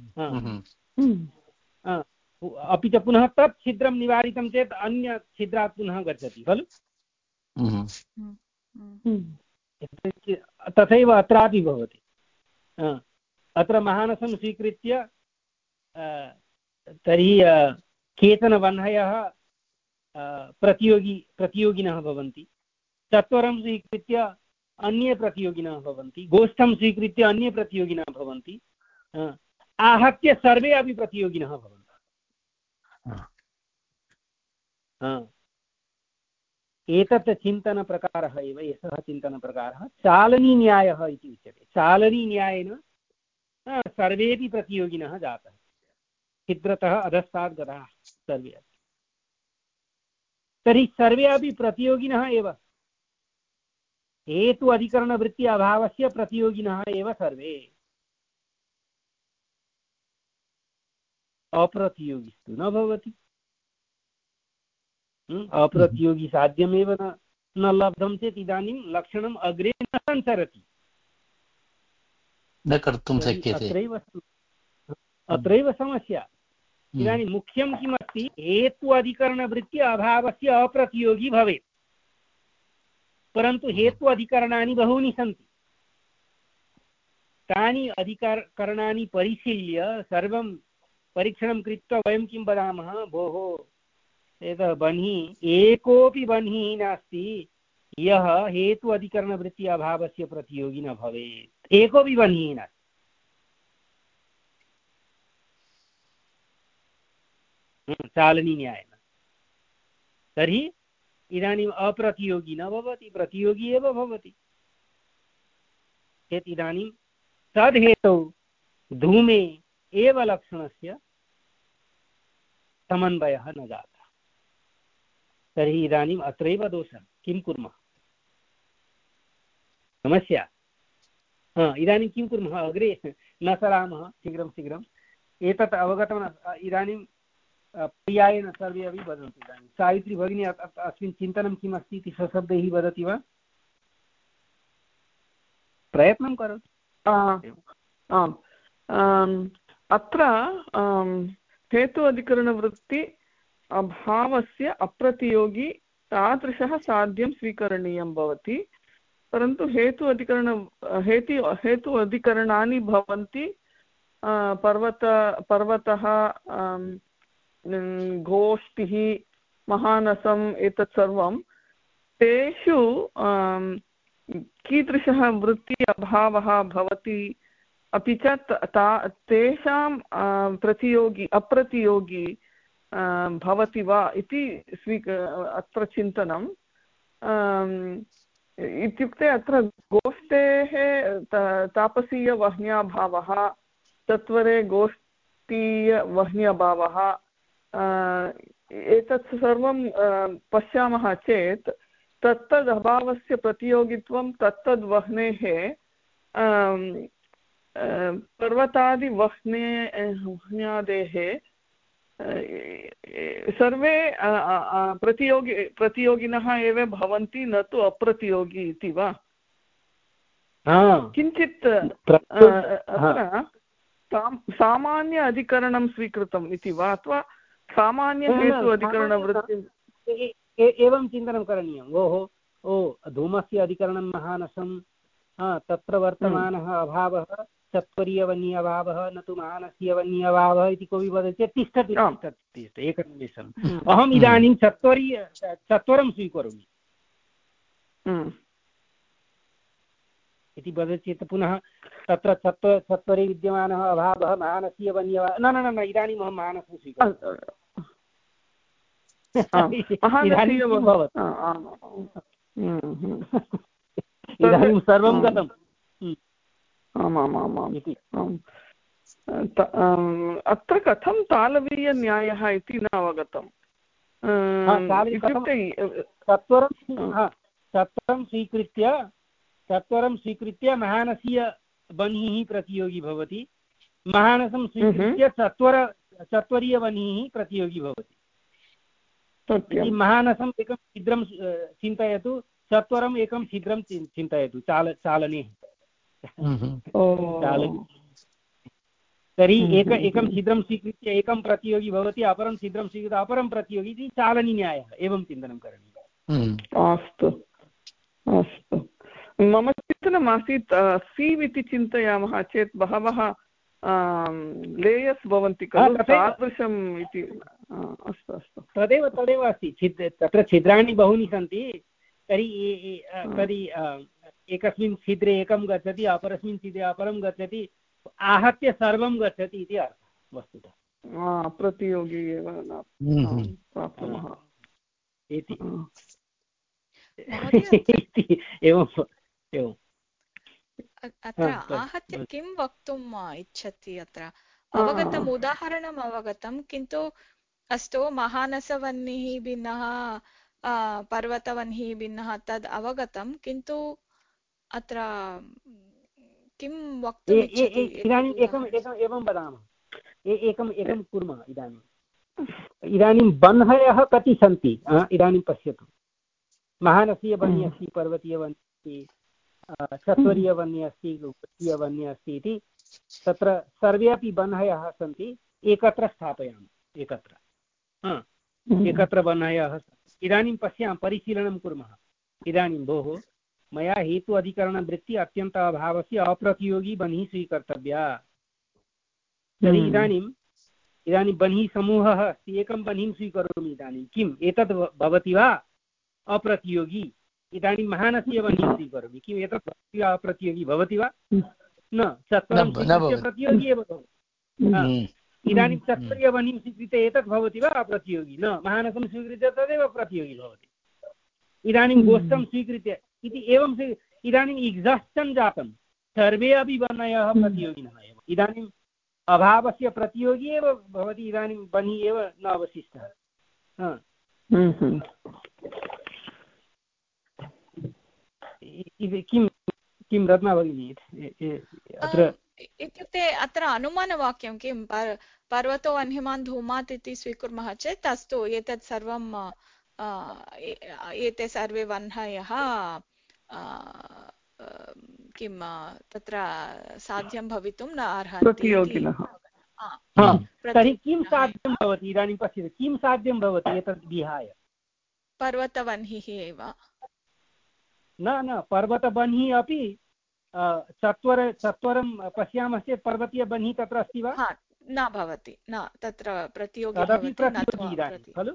अपि च पुनः तत् छिद्रं निवारितं चेत् अन्य छिद्रात् पुनः गच्छति खलु। तथैव अत्रापि भवति। अत्र महानसं स्वीकृत्य तर्हि केचन वह्नयः प्रतियोगी प्रतियोगिनः भवन्ति, चत्वरं स्वीकृत्य अन्ये प्रतियोगिनः भवन्ति, गोष्ठं स्वीकृत्य अन्ये प्रतियोगिनः भवन्ति, आहत्य सर्वे अपि प्रतियोगिनः भवन्ति। एतत् चिन्तनप्रकारः एव एषः चिन्तनप्रकारः चालनी न्यायः इति उच्यते। चालनी न्यायेन सर्वेपि प्रतियोगिनः जातः, छिद्रतः अधस्तात् गताः सर्वे। तर्हि सर्वे अपि प्रतियोगिनः एव, हेतु अधिकरणवृत्ति अभावस्य प्रतियोगिनः एव सर्वे। अप्रतियोगिस्तु न भवति। अप्रतियोगी साध्यमेव न न लब्धं चेत् इदानीं लक्षणम् अग्रे न सञ्चरति, न कर्तुं शक्यते। अत्रैव अत्रैव समस्या। इदानीं मुख्यं किमस्ति, हेतु अधिकरणवृत्ति अभावस्य अप्रतियोगी भवेत्। परन्तु हेतु अधिकरणानि बहूनि सन्ति। तानि अधिकरणानि परिशील्य सर्वं परीक्षणं कृत्वा वयं किं वदामः, भोः एतत् बन्ही एकोऽपि बन्ही नास्ति यः हेतु अधिकरणवृत्ति अभावस्य प्रतियोगी न भवेत्। एकोऽपि बन्ही नास्ति। चालनी न्यायेन तर्हि इदानीम् अप्रतियोगी न भवति, प्रतियोगी एव भवति चेत् इदानीं तद्हेतौ धूमे एव लक्षणस्य समन्वयः न जातः। तर्हि इदानीम् अत्रैव दोषः। किं कुर्मः? समस्या। हा इदानीं किं कुर्मः? अग्रे न सरामः, शीघ्रं शीघ्रम् एतत् अवगतम्। इदानीं पर्यायेण सर्वे अपि वदन्तु। इदानीं सावित्री भगिनी अस्मिन् चिन्तनं किम् अस्ति इति सशब्दैः वदति वा? प्रयत्नं करोतु। आम्, अत्र हेतु अधिकरणवृत्ति अभावस्य अप्रतियोगी तादृशः साध्यं स्वीकरणीयं भवति। परन्तु हेतु अधिकरण हेतु हेतु अधिकरणानि भवन्ति। पर्वत पर्वतः, गोष्ठिः, महानसम्, एतत् सर्वं तेषु कीदृशः वृत्ति अभावः भवति, अपि च तेषां प्रतियोगी अप्रतियोगी भवति वा इति स्वीक अत्र चिन्तनम्। इत्युक्ते अत्र गोष्ठेः तापसीयवह्न्याभावः, चत्वरे गोष्ठीयवह्न्यभावः, एतत् सर्वं पश्यामः चेत् तत्तद् अभावस्य प्रतियोगित्वं तत्तद् वह्नेः पर्वतादिवह्ने वह्न्यादेः सर्वे प्रतियोगि प्रतियोगिनः एव भवन्ति, न तु अप्रतियोगी इति वा? किञ्चित् अत्र सामान्य अधिकरणं स्वीकृतम् इति वा, अथवा सामान्य हेतु अधिकरणवृत्तिम् एवं चिन्तनं करणीयं। ओहो ओ धूमस्य अधिकरणं महानसं, तत्र वर्तमानः अभावः चत्वरीयवन्य अभावः, न तु महानस्य वन्य अभावः इति कोऽपि वदति चेत् तिष्ठति तिष्ठति एकनिमेषम्, अहम् इदानीं चत्वरीय चत्वरं स्वीकरोमि इति वदति चेत् पुनः तत्र चत्व चत्वरे विद्यमानः अभावः महानस्य वन्य न न न इदानीम् अहं महानसं स्वीकरोमि। इदानीं सर्वं गतम्। आमामामाम् इति अत्र कथं तालवीयन्यायः इति न अवगतम्। चत्वरं चत्वरं स्वीकृत्य चत्वरं स्वीकृत्य महानस्य बन्हिः प्रतियोगी भवति, महानसं स्वीकृत्य चत्वर चत्वरीयवन्हिः प्रतियोगी भवति। महानसम् एकं छिद्रं चिन्तयतु, चत्वरम् एकं छिद्रं चिन्तयतु चाल चालने तर्हि एक एकं छिद्रं स्वीकृत्य एकं प्रतियोगी भवति, अपरं छिद्रं स्वीकृत्य अपरं प्रतियोगी इति चालनीन्यायः। एवं चिन्तनं करणीयम्। अस्तु अस्तु, मम चिन्तनमासीत् सीव् इति चिन्तयामः चेत् बहवः लेयर्स् भवन्ति खलु, तादृशम् इति। अस्तु अस्तु, तदेव तदेव अस्ति। छिद् तत्र छिद्राणि बहूनि सन्ति, तर्हि तर्हि एकस्मिन् छिद्रे एकं गच्छति, अपरस्मिन् छिद्रे अपरं गच्छति, आहत्य सर्वं गच्छति इति अर्थः वस्तुतः। प्रतियोगी एव प्राप्नुमः इति एवम् एवम्। अत्र आहत्य किं वक्तुम् इच्छति? अत्र अवगतम्, उदाहरणम् अवगतं, किन्तु अस्तु महानसवह्निः भिन्नः पर्वतवह्निः भिन्नः तद् अवगतं, किन्तु अत्र किं वक्तुम् इच्छति? इदानीम् एकम् एकम् एवं वदामः, एकम् एकं कुर्मः। इदानीम् इदानीं बन्हयः कति सन्ति? इदानीं पश्यतु, महानसीयवह्निः अस्ति, पर्वतीयवह्निः अस्ति, चत्वरीयवह्निः अस्ति, उपरीयवह्निः अस्ति इति तत्र सर्वे अपि बन्हयः सन्ति, एकत्र स्थापयामः, एकत्र एकत्र बन्हयः सन्ति। इदानीं पश्यामः, परिशीलनं कुर्मः। इदानीं भोः मया हेतु अधिकरणवृत्ति अत्यन्त अभावस्य अप्रतियोगी बन्ही स्वीकर्तव्या। तर्हि इदानीम् इदानीं बन्ही समूहः अस्ति, एकं बन्हीं स्वीकरोमि। इदानीं किम् एतद् भवति वा अप्रतियोगी? इदानीं महानस्य बन्हीं स्वीकरोमि, किम् एतत् अप्रतियोगी भवति वा? न, चत्वरं स्वीकृत्य प्रतियोगी एव भवति। इदानीं चत्वरीयवह्निं स्वीकृत्य एतत् भवति वा अप्रतियोगी? न, महानसं स्वीकृत्य तदेव प्रतियोगी भवति। इदानीं गोष्ठं स्वीकृत्य इति एवं इदानीम् एक्सास्टन् जातं, सर्वे अपि बन्हयः प्रतियोगिनः एव। इदानीम् अभावस्य प्रतियोगी एव भवति, इदानीं बन्ही एव न अवशिष्टः। किं किं रत्ना भगिनी अत्र? इत्युक्ते अत्र अनुमानवाक्यं किं, पर्वतो वह्निमान् धूमात् इति स्वीकुर्मः चेत् अस्तु, एतत् सर्वं एते सर्वे वह्नयः किं तत्र साध्यं भवितुं न अर्हन्ति। तर्हि किं साध्यं भवति? इदानीं पश्यतु, किं साध्यं भवति एतद् विहाय? पर्वतवह्निः एव। न न, पर्वतवह्निः अपि चत्वर चत्वरं पश्यामश्चेत् पर्वतीयवह्निः तत्र अस्ति वा? न भवति, न, तत्र प्रतियोगी तदपि प्रतियोगी इदानीं खलु।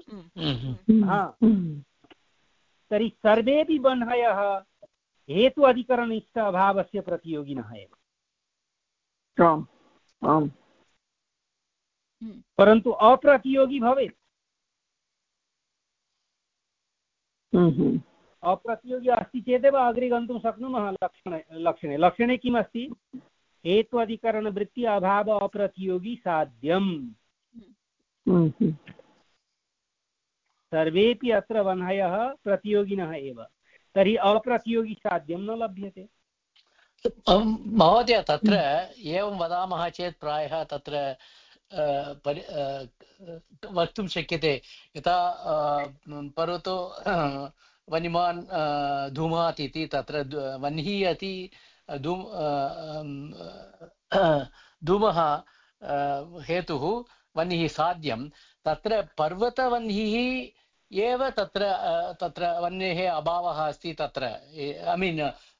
तर्हि सर्वेपि बन्हयः हेतु अधिकरणनिष्ठ अभावस्य प्रतियोगिनः एव। परन्तु अप्रतियोगी भवेत्। अप्रतियोगी अस्ति चेदेव अग्रे गन्तुं शक्नुमः। लक्षणे लक्षणे लक्षणे किम् अस्ति? हेतु अधिकरणवृत्ति अभाव अप्रतियोगी साध्यम्। सर्वेपि अत्र वह्नयः प्रतियोगिनः एव, तर्हि अप्रतियोगी साध्यं न लभ्यते। महोदय तत्र एवं वदामः चेत् प्रायः तत्र परि वक्तुं शक्यते यथा पर्वतो वन्यमान् धूमात् इति तत्र वह्निः अति धूम धूमः हेतुः वह्निः साध्यं तत्र पर्वतवह्निः एव तत्र तत्र वह्नेः अभावः अस्ति तत्र ऐ मीन्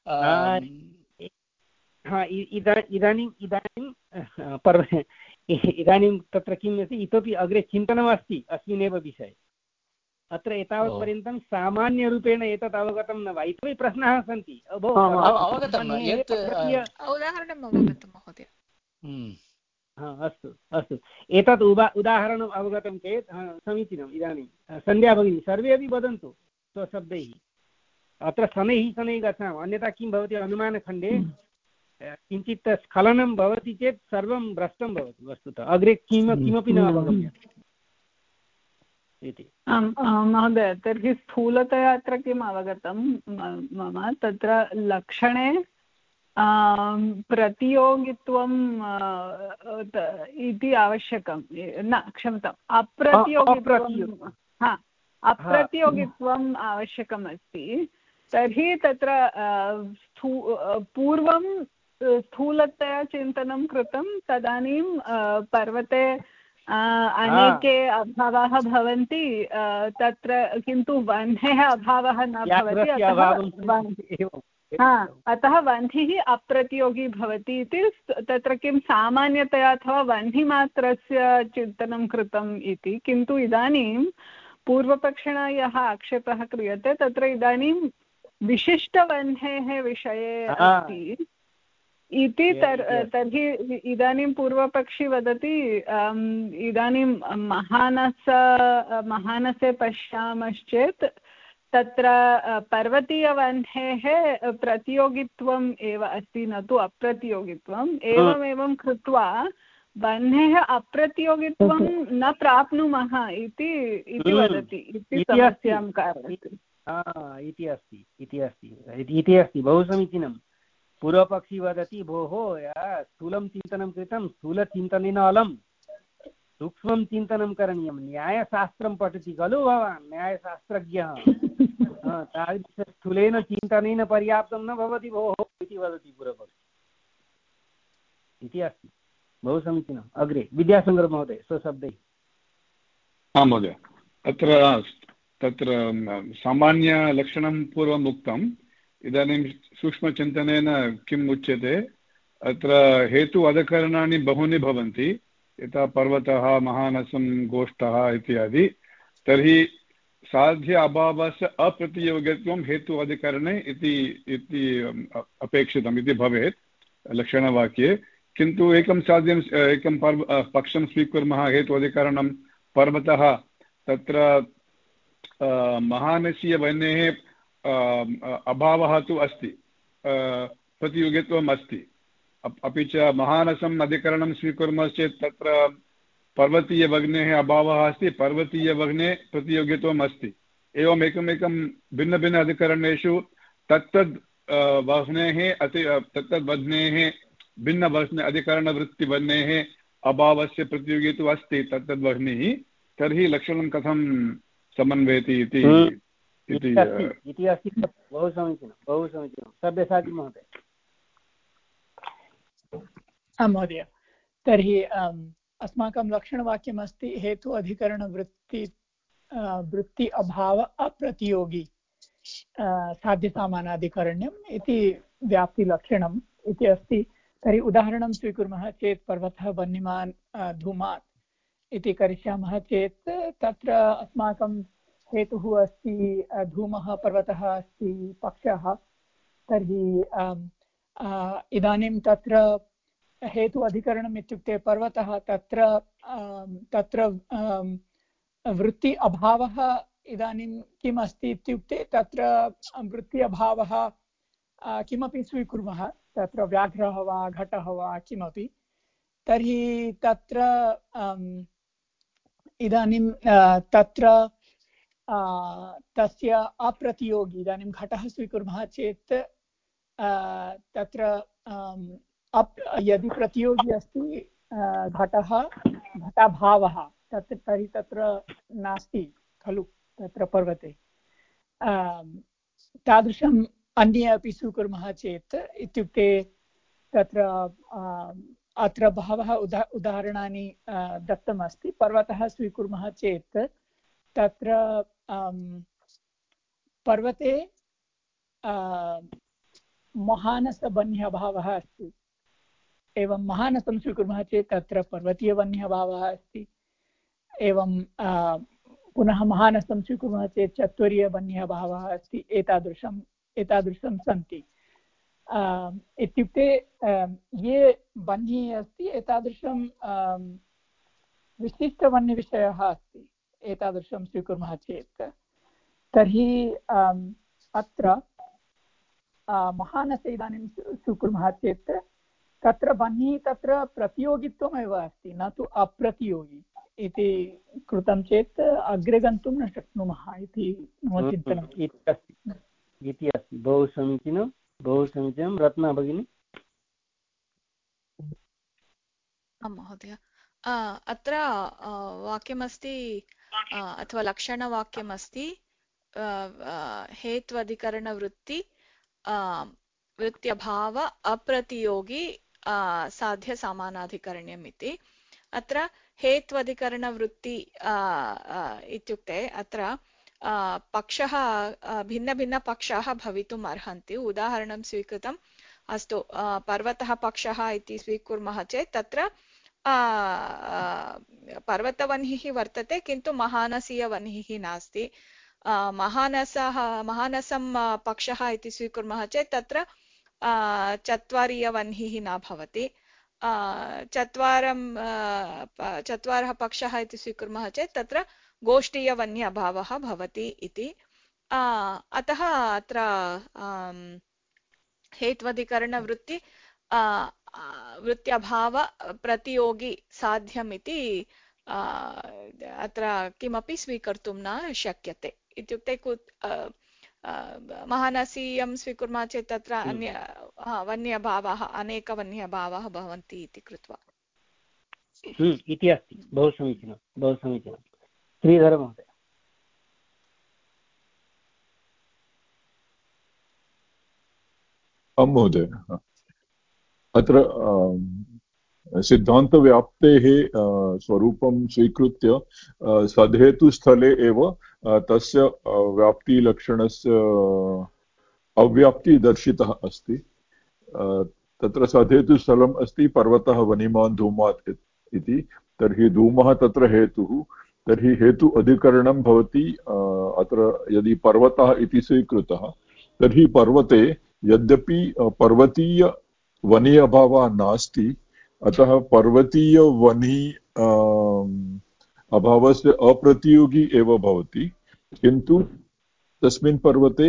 इदानीम् इदानीं पर्व इदानीं तत्र किम् अस्ति इतोपि अग्रे चिन्तनमस्ति अस्मिन्नेव विषये अत्र एतावत्पर्यन्तं सामान्यरूपेण एतत् अवगतं न वा इतोपि प्रश्नाः सन्ति अस्तु अस्तु एतत् उदा उदाहरणम् अवगतं चेत् समीचीनम् इदानीं सन्ध्या भगिनी सर्वे अपि वदन्तु स्वशब्दैः अत्र शनैः शनैः गच्छामः अन्यथा किं भवति अनुमानखण्डे किञ्चित् स्खलनं भवति चेत् सर्वं भ्रष्टं भवति वस्तुतः अग्रे किं किमपि न अवगम्यते इति। महोदय तर्हि स्थूलतया अत्र किम् अवगतं मम तत्र लक्षणे प्रतियोगित्वं इति आवश्यकं न क्षम्यताम् अप्रतियोगित्वं हा अप्रतियोगित्वम् आवश्यकम् अस्ति तर्हि तत्र पूर्वं स्थूलतया चिन्तनं कृतं तदानीं पर्वते अनेके अभावाः भवन्ति तत्र किन्तु वह्नेः अभावः न भवति अतः वह्निः अप्रतियोगी भवति इति तत्र किं सामान्यतया अथवा वह्निमात्रस्य चिन्तनं कृतम् इति किन्तु इदानीं पूर्वपक्षेण यः आक्षेपः क्रियते तत्र इदानीं विशिष्टवह्नेः विषये अस्ति इति तर्हि इदानीं पूर्वपक्षी वदति इदानीं महानस महानसे पश्यामश्चेत् तत्र पर्वतीयवह्नेः प्रतियोगित्वम् एव अस्ति न तु अप्रतियोगित्वम् एवमेवं कृत्वा वह्नेः अप्रतियोगित्वं न प्राप्नुमः इति इति वदति इति समस्यां कारयति इति अस्ति इति अस्ति इति अस्ति बहु समीचीनं पूर्वपक्षी वदति भोः स्थूलं चिन्तनं कृतं स्थूलचिन्तनेन अलं सूक्ष्मं चिन्तनं करणीयं न्यायशास्त्रं पठति खलु भवान् न्यायशास्त्रज्ञः तादृशस्थूलेन चिन्तनेन पर्याप्तं न भवति भोः इति वदति पूर्वपक्षी इति अस्ति बहु समीचीनम् अग्रे विद्याशङ्कर महोदय स्वशब्दैः। आं महोदय अत्र तत्र सामान्यलक्षणं पूर्वम् उक्तम् इदानीं सूक्ष्मचिन्तनेन किम् उच्यते अत्र हेतु अधकरणानि बहूनि भवन्ति यथा पर्वतः महानसं गोष्ठः इत्यादि तर्हि साध्य अभावस्य अप्रतियोगित्वं हेतु अधिकरणे इति इति अपेक्षितम् इति भवेत् लक्षणवाक्ये किन्तु एकं साध्यम् एकं पर्व पक्षं स्वीकुर्मः हेतु अधिकरणं पर्वतः तत्र महानसीयवह्नेः अभावः तु अस्ति प्रतियोगित्वम् अस्ति अपि च महानसम् अधिकरणं स्वीकुर्मश्चेत् तत्र पर्वतीयवह्नेः अभावः अस्ति पर्वतीयवह्ने प्रतियोगित्वम् अस्ति एवम् एकमेकं भिन्नभिन्न अधिकरणेषु तत्तद् वह्नेः अति तत्तद् वह्नेः भिन्नवह्ने अधिकरणवृत्तिवह्नेः अभावस्य प्रतियोगित्वम् अस्ति तत्तद् वह्निः तर्हि लक्षणं कथं समन्वयति इति इति अस्ति बहु समीचीनं बहु समीचीनं सब्यसाची महोदय। आं महोदय तर्हि अस्माकं लक्षणवाक्यम् अस्ति हेतु अधिकरणवृत्ति वृत्ति अभाव अप्रतियोगी साध्यसामानाधिकरण्यम् इति व्याप्तिलक्षणम् इति अस्ति। तर्हि उदाहरणं स्वीकुर्मः चेत् पर्वतः वह्निमान् धूमात् इति करिष्यामः चेत् तत्र अस्माकं हेतुः अस्ति धूमः पर्वतः अस्ति पक्षः तर्हि इदानीं तत्र हेतु अधिकरणम् इत्युक्ते पर्वतः तत्र तत्र वृत्ति अभावः इदानीं किम् अस्ति इत्युक्ते तत्र वृत्ति अभावः किमपि स्वीकुर्मः तत्र व्याघ्रः वा घटः वा किमपि तर्हि तत्र इदानीं तत्र तस्य अप्रतियोगी इदानीं घटः स्वीकुर्मः चेत् तत्र अप् यदि प्रतियोगी अस्ति घटः घटाभावः तत्र तर्हि तत्र नास्ति खलु तत्र पर्वते। तादृशम् अन्ये अपि स्वीकुर्मः चेत् इत्युक्ते तत्र अत्र बहवः उदा उदाहरणानि दत्तमस्ति। पर्वतः स्वीकुर्मः चेत् तत्र पर्वते महानसवह्न्यभावः अस्ति। एवं महानसं स्वीकुर्मः चेत् तत्र पर्वतीयवह्न्यभावः अस्ति। एवं पुनः महानसं स्वीकुर्मः चेत् चत्वरीयवह्न्यभावः अस्ति। एतादृशम् एतादृशं सन्ति। इत्युक्ते ये वह्निः अस्ति एतादृशं विशिष्टवह्निविषयः अस्ति। एतादृशं स्वीकुर्मः चेत् तर्हि अत्र महानसे इदानीं स्वीकुर्मः चेत् तत्र वह्निः तत्र प्रतियोगित्वमेव अस्ति न तु अप्रतियोगी इति कृतं चेत् अग्रे गन्तुं न शक्नुमः इति मम चिन्तनम् इति अस्ति। बहु समीचीनं बहु समीचीनं। रत्ना भगिनी। आं महोदय, अत्र वाक्यमस्ति अथवा लक्षणवाक्यमस्ति हेत्वधिकरणवृत्ति वृत्त्यभाव अप्रतियोगी साध्यसामानाधिकरण्यम् इति। अत्र हेत्वधिकरणवृत्ति इत्युक्ते अत्र पक्षः भिन्नभिन्नपक्षाः भवितुम् अर्हन्ति। उदाहरणं स्वीकृतम् अस्तु, पर्वतः पक्षः इति स्वीकुर्मः चेत् तत्र पर्वतवह्निः वर्तते किन्तु महानसीयवह्निः नास्ति। महानसः महानसं पक्षः इति स्वीकुर्मः चेत् तत्र चत्वारीयवह्निः न भवति। चत्वारं चत्वारः पक्षः इति स्वीकुर्मः चेत् तत्र गोष्ठीयवह्नि अभावः भवति इति। अतः अत्र हेत्वधिकरणवृत्ति वृत्त्यभाव प्रतियोगी साध्यम् इति अत्र किमपि स्वीकर्तुं न शक्यते। इत्युक्ते महानसीयं स्वीकुर्मः चेत् तत्र अन्य वह्न्यभावाः अनेकवह्न्यभावाः भवन्ति इति कृत्वा इति अस्ति। बहु समीचीनं बहु समीचीनं। श्रीधर महोदय। आं महोदय, अत्र सिद्धान्तव्याप्तेः स्वरूपं स्वीकृत्य सदहेतुस्थले एव तस्य व्याप्तिलक्षणस्य अव्याप्तिः दर्शितः अस्ति। तत्र सदहेतुस्थलम् अस्ति पर्वतः वह्निमान् धूमात् इति। तर्हि धूमः तत्र हेतुः। तर्हि हेतु अधिकरणं भवति। अत्र यदि पर्वतः इति स्वीकृतः तर्हि पर्वते यद्यपि पर्वतीय वह्नि अभावः नास्ति, अतः पर्वतीय वह्नि अभावस्य अप्रतियोगी एव भवति। किन्तु तस्मिन् पर्वते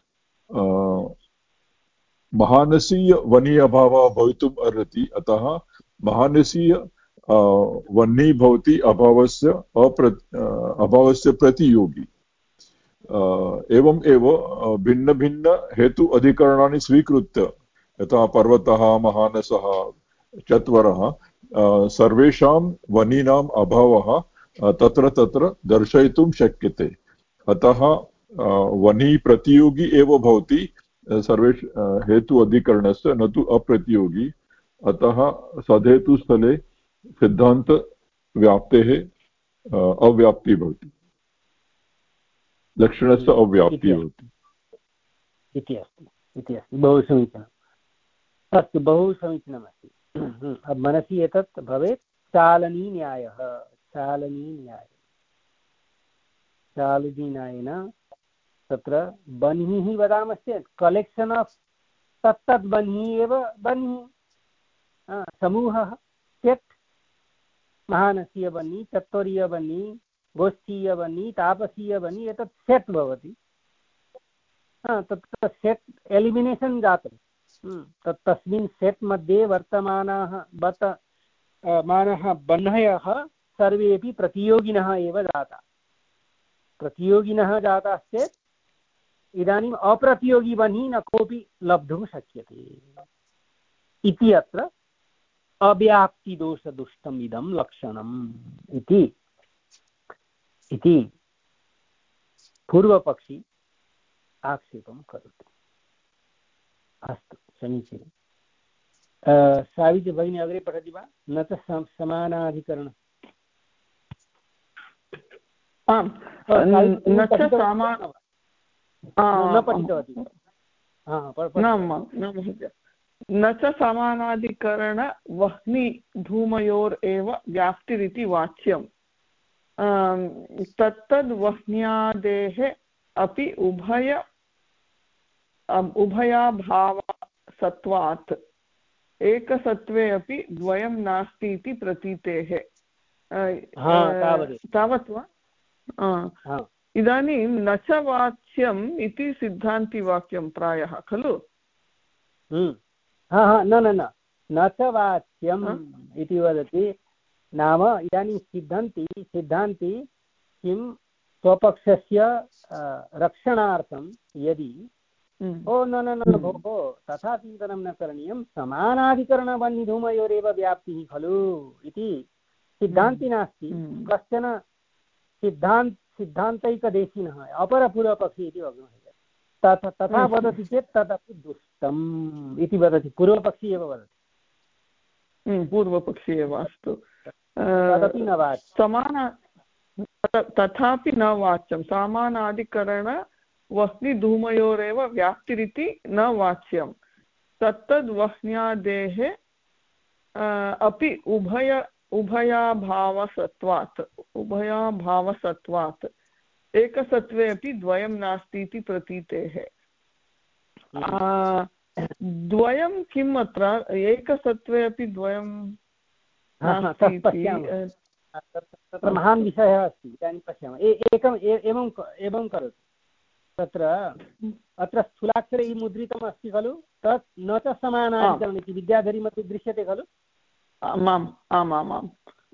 महानसीय वह्नि अभावः भवितुम् अर्हति। अतः महानसीय वह्नि भवति अभावस्य अप्र अभावस्य प्रतियोगी। एवम् एव भिन्न भिन्न हेतु अधिकरणानि स्वीकृत्य यथा पर्वतः महानसः चत्वरः सर्वेषां वह्नीनाम् अभावः तत्र तत्र दर्शयितुं शक्यते। अतः वह्नि प्रतियोगी एव भवति सर्वेष हेतु अधिकरणस्य, न तु अप्रतियोगी। अतः सदहेतुस्थले सिद्धान्तव्याप्तेः अव्याप्तिः भवति, लक्षणस्य अव्याप्तिः भवति इति अस्ति इति अस्ति। बहु समीचीनम्। अस्तु, बहु समीचीनमस्ति। मनसि एतत् भवेत्। चालनी न्यायः चालनी न्याय चालनी न्यायेन तत्र बह्निः वदामश्चेत् कलेक्षन् आफ् तत्तद् बह्निः एव बह्निः समूहः। सेट् महानसीयवह्नि चत्वरीयवह्नि गोष्ठीयवह्नि तापसीयवह्नि एतत् सेट् भवति। तत्र सेट् एलिमिनेशन् जातं। तत् तस्मिन् सेट् मध्ये वर्तमानाः वर्तमानः बह्नयः सर्वेपि प्रतियोगिनः एव जाता। प्रतियोगिनः जाताश्चेत् इदानीम् अप्रतियोगी वह्निः न कोऽपि लब्धुं शक्यते इति अत्र अव्याप्तिदोषदुष्टम् इदं लक्षणम् इति इति पूर्वपक्षी आक्षेपं करोति। अस्तु समीचीनं। सावित्री भगिनी अग्रे पठति वा? न च समानाधिकरण आम् न च समान न पठितवती न च समानाधिकरण वह्नि धूमयोरेव व्याप्तिरिति वाच्यं तत्तद् वह्न्यादेः अपि उभय उभयाभावसत्वात् एकसत्त्वे अपि द्वयं नास्ति इति प्रतीतेः। तावत् वा? इदानीं न च वाच्यम् इति सिद्धान्तिवाक्यं प्रायः खलु? न न न न च वाच्यम् इति वदति। नाम इदानीं सिद्धान्ति सिद्धान्ति किं स्वपक्षस्य रक्षणार्थं यदि ओ न न न भोः तथा चिन्तनं न करणीयं समानाधिकरणवह्निधूमयोरेव व्याप्तिः खलु इति सिद्धान्ति नास्ति। कश्चन सिद्धान्त सिद्धान्तैकदेशिनः अपरपूर्वपक्षी इति वक्तुं तथा तथा वदति चेत् तदपि दुष्टम् इति वदति। पूर्वपक्षी एव वदति। पूर्वपक्षी एव अस्तु। तदपि न वाच्यं समान तथापि न वाच्यं समानाधिकरण वह्निधूमयोरेव व्याप्तिरिति न वाच्यं तत्तद् वह्न्यादेः अपि उभय उभयाभावसत्वात् उभयाभावसत्वात् एकसत्त्वे अपि द्वयं नास्ति इति प्रतीतेः। द्वयं किम् अत्र एकसत्त्वे अपि द्वयं तत्र महान् विषयः अस्ति। इदानीं पश्यामः एकम् एवं एवं करोतु। तत्र अत्र स्थूलाक्षरे मुद्रितम् अस्ति खलु तत् न च समानाधिकरणम् इति विद्याधरी मध्ये दृश्यते खलु? आमाम् आमामाम्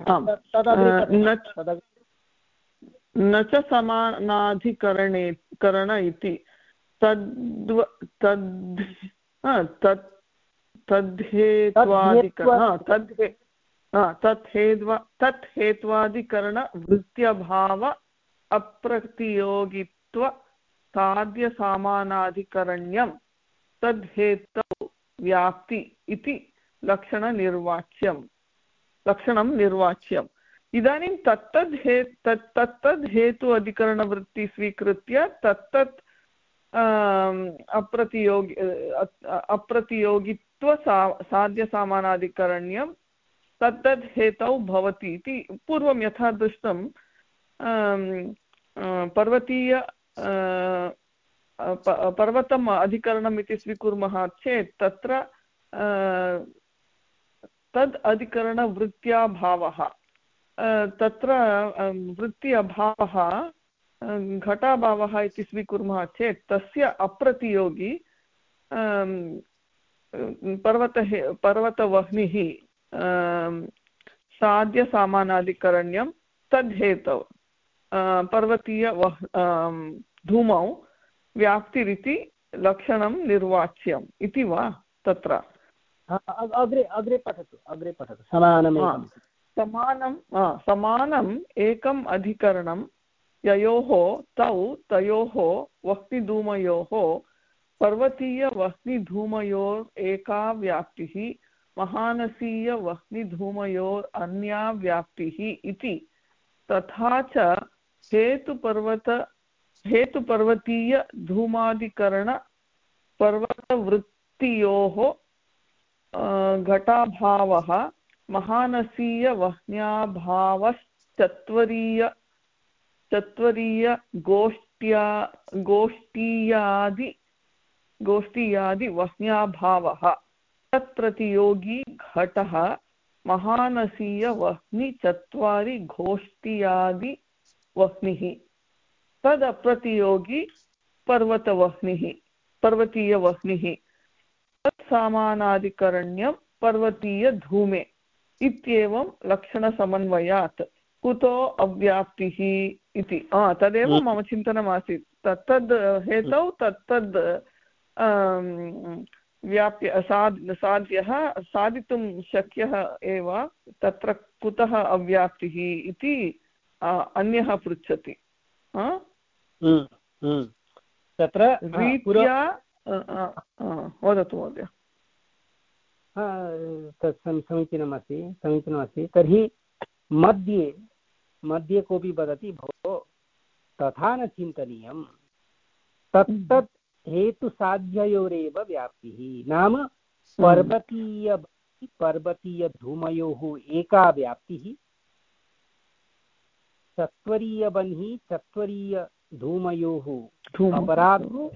न च समानाधिकरणे करण इति तद् तद् तत् तद्धेत्वादिकरण तद् तत् हेत्वा तत् हेत्वादिकरणवृत्त्यभाव अप्रतियोगित्व साध्यसामानाधिकरण्यं तद्धेतौ व्याप्ति इति लक्षणनिर्वाच्यं लक्षणं निर्वाच्यम्। इदानीं तत्तद् हे तत् तत्तद् हेतु अधिकरणवृत्ति स्वीकृत्य तत्तत् अप्रतियोगि अप्रतियोगित्व सा साध्यसामानाधिकरण्यं तत्तद् हेतौ भवति इति पूर्वं यथा दृष्टं पर्वतीय पर्वतम् अधिकरणम् इति स्वीकुर्मः चेत् तत्र तद् अधिकरणवृत्त्याभावः तत्र वृत्ति अभावः घटाभावः इति स्वीकुर्मः चेत् तस्य अप्रतियोगी पर्वत पर्वतवह्निः साध्यसामानाधिकरण्यं तद्धेतौ पर्वतीय धूमौ व्याप्तिरिति लक्षणं निर्वाच्यम् इति वा तत्र? अग्रे अग्रे पठतु अग्रे पठतु। समानम् समानं समानम् एकम् अधिकरणं ययोः तौ तयोः वह्निधूमयोः पर्वतीयवह्निधूमयोः एका व्याप्तिः महानसीयवह्निधूमयोः अन्या व्याप्तिः इति तथा च हेतुपर्वत हेतुपर्वतीयधूमादिकरण पर्वतवृत्तियोः घटाभावः महानसीयवह्न्याभावश्चत्वरीय चत्वरीय गोष्ठ्या गोष्ठीयादि गोष्ठीयादि वह्न्याभावः तत्प्रतियोगी घटः महानसीयवह्नि चत्वारि गोष्ठीयादि वह्निः तदप्रतियोगी पर्वतवह्निः पर्वतीयवह्निः तत्सामानाधिकरण्यं पर्वतीयधूमे इत्येवं लक्षणसमन्वयात् कुतो अव्याप्तिः इति तदेव मम चिन्तनमासीत् तत्तद् हेतौ तत्तद् व्याप्य साध् साध्यः साधितुं शक्यः एव तत्र कुतः अव्याप्तिः इति अन्यः पृच्छति तत्र रीत्या वदतु महोदय समीचीनमस्ति समीचीनमस्ति तर्हि मध्ये मध्ये कोऽपि वदति भो तथा न चिन्तनीयं तत्तत् हेतुसाध्ययोरेव व्याप्तिः नाम पर्वतीय पर्वतीयधूमयोः एका व्याप्तिः चत्वरीयबन्ही चत्वरीयधूमयोः अपरा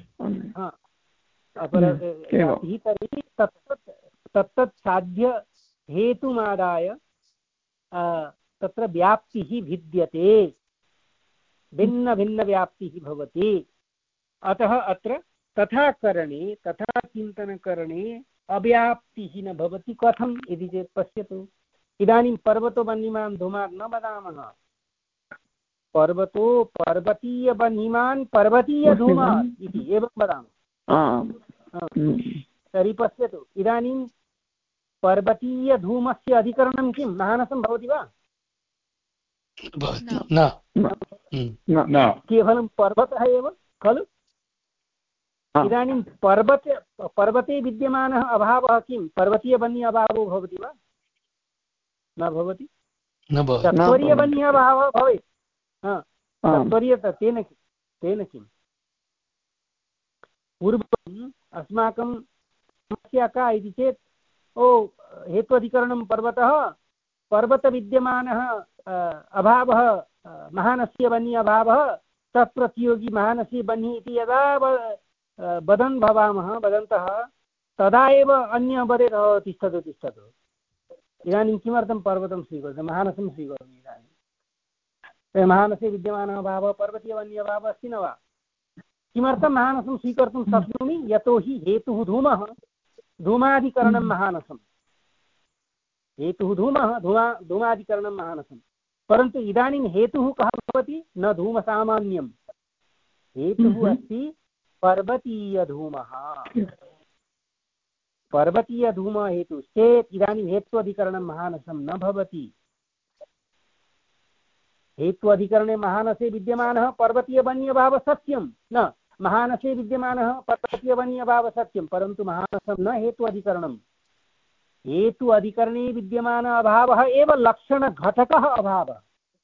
अपरव्याप्तिः तर्हि तत्तत् तत्तत् साध्य हेतुमादाय तत्र व्याप्तिः भिद्यते भिन्नभिन्नव्याप्तिः भवति अतः अत्र तथा करणे तथा चिन्तनकरणे अव्याप्तिः न भवति कथम् इति चेत् पश्यतु इदानीं पर्वतो वह्निमान् धूमात् न वदामः पर्वतो पर्वतीयवह्निमान् पर्वतीयधूमात् इति एवं वदामः तर्हि पश्यतु इदानीं पर्वतीयधूमस्य अधिकरणं किं मानसं भवति वा केवलं पर्वतः एव खलु इदानीं पर्वते पर्वते विद्यमानः अभावः किं पर्वतीयवह्नि अभावो भवति वा न भवति चत्वरीयवह्नि अभावः भवेत् चत्वरीय तेन किं तेन किं पूर्वम् अस्माकं समस्या का इति चेत् ओ हेत्वधिकरणं पर्वतः पर्वतविद्यमानः अभावः महानस्य वह्नि अभावः तत्प्रतियोगी महानस्य वह्नि इति यदा वदन् भवामः वदन्तः तदा एव अन्यः वदेत् तिष्ठतु तिष्ठतु इदानीं किमर्थं पर्वतं स्वीकरोति महानसं स्वीकरोमि इदानीं महानसे विद्यमानः अभावः पर्वतीयवह्नि अभावः अस्ति न वा किमर्थं महानसं स्वीकर्तुं शक्नोमि यतोहि हेतुः धूमः धूमादिकरणं महानसं हेतुः धूमः धूमा धूमादिकरणं महानसं परन्तु इदानीं हेतुः कः भवति न धूमसामान्यं हेतुः अस्ति पर्वतीयधूमः पर्वतीयधूमः हेतुश्चेत् इदानीं हेत्वधिकरणं महानसं न भवति हेत्वधिकरणे महानसे विद्यमानः पर्वतीयवह्न्यभावः सत्यं न महानसे विद्यमानः पर्वतीयवह्न्यभावः सत्यं परन्तु महानसं न हेत्वधिकरणं हेतु अधिकरणे विद्यमान अभावः एव लक्षणघटकः अभावः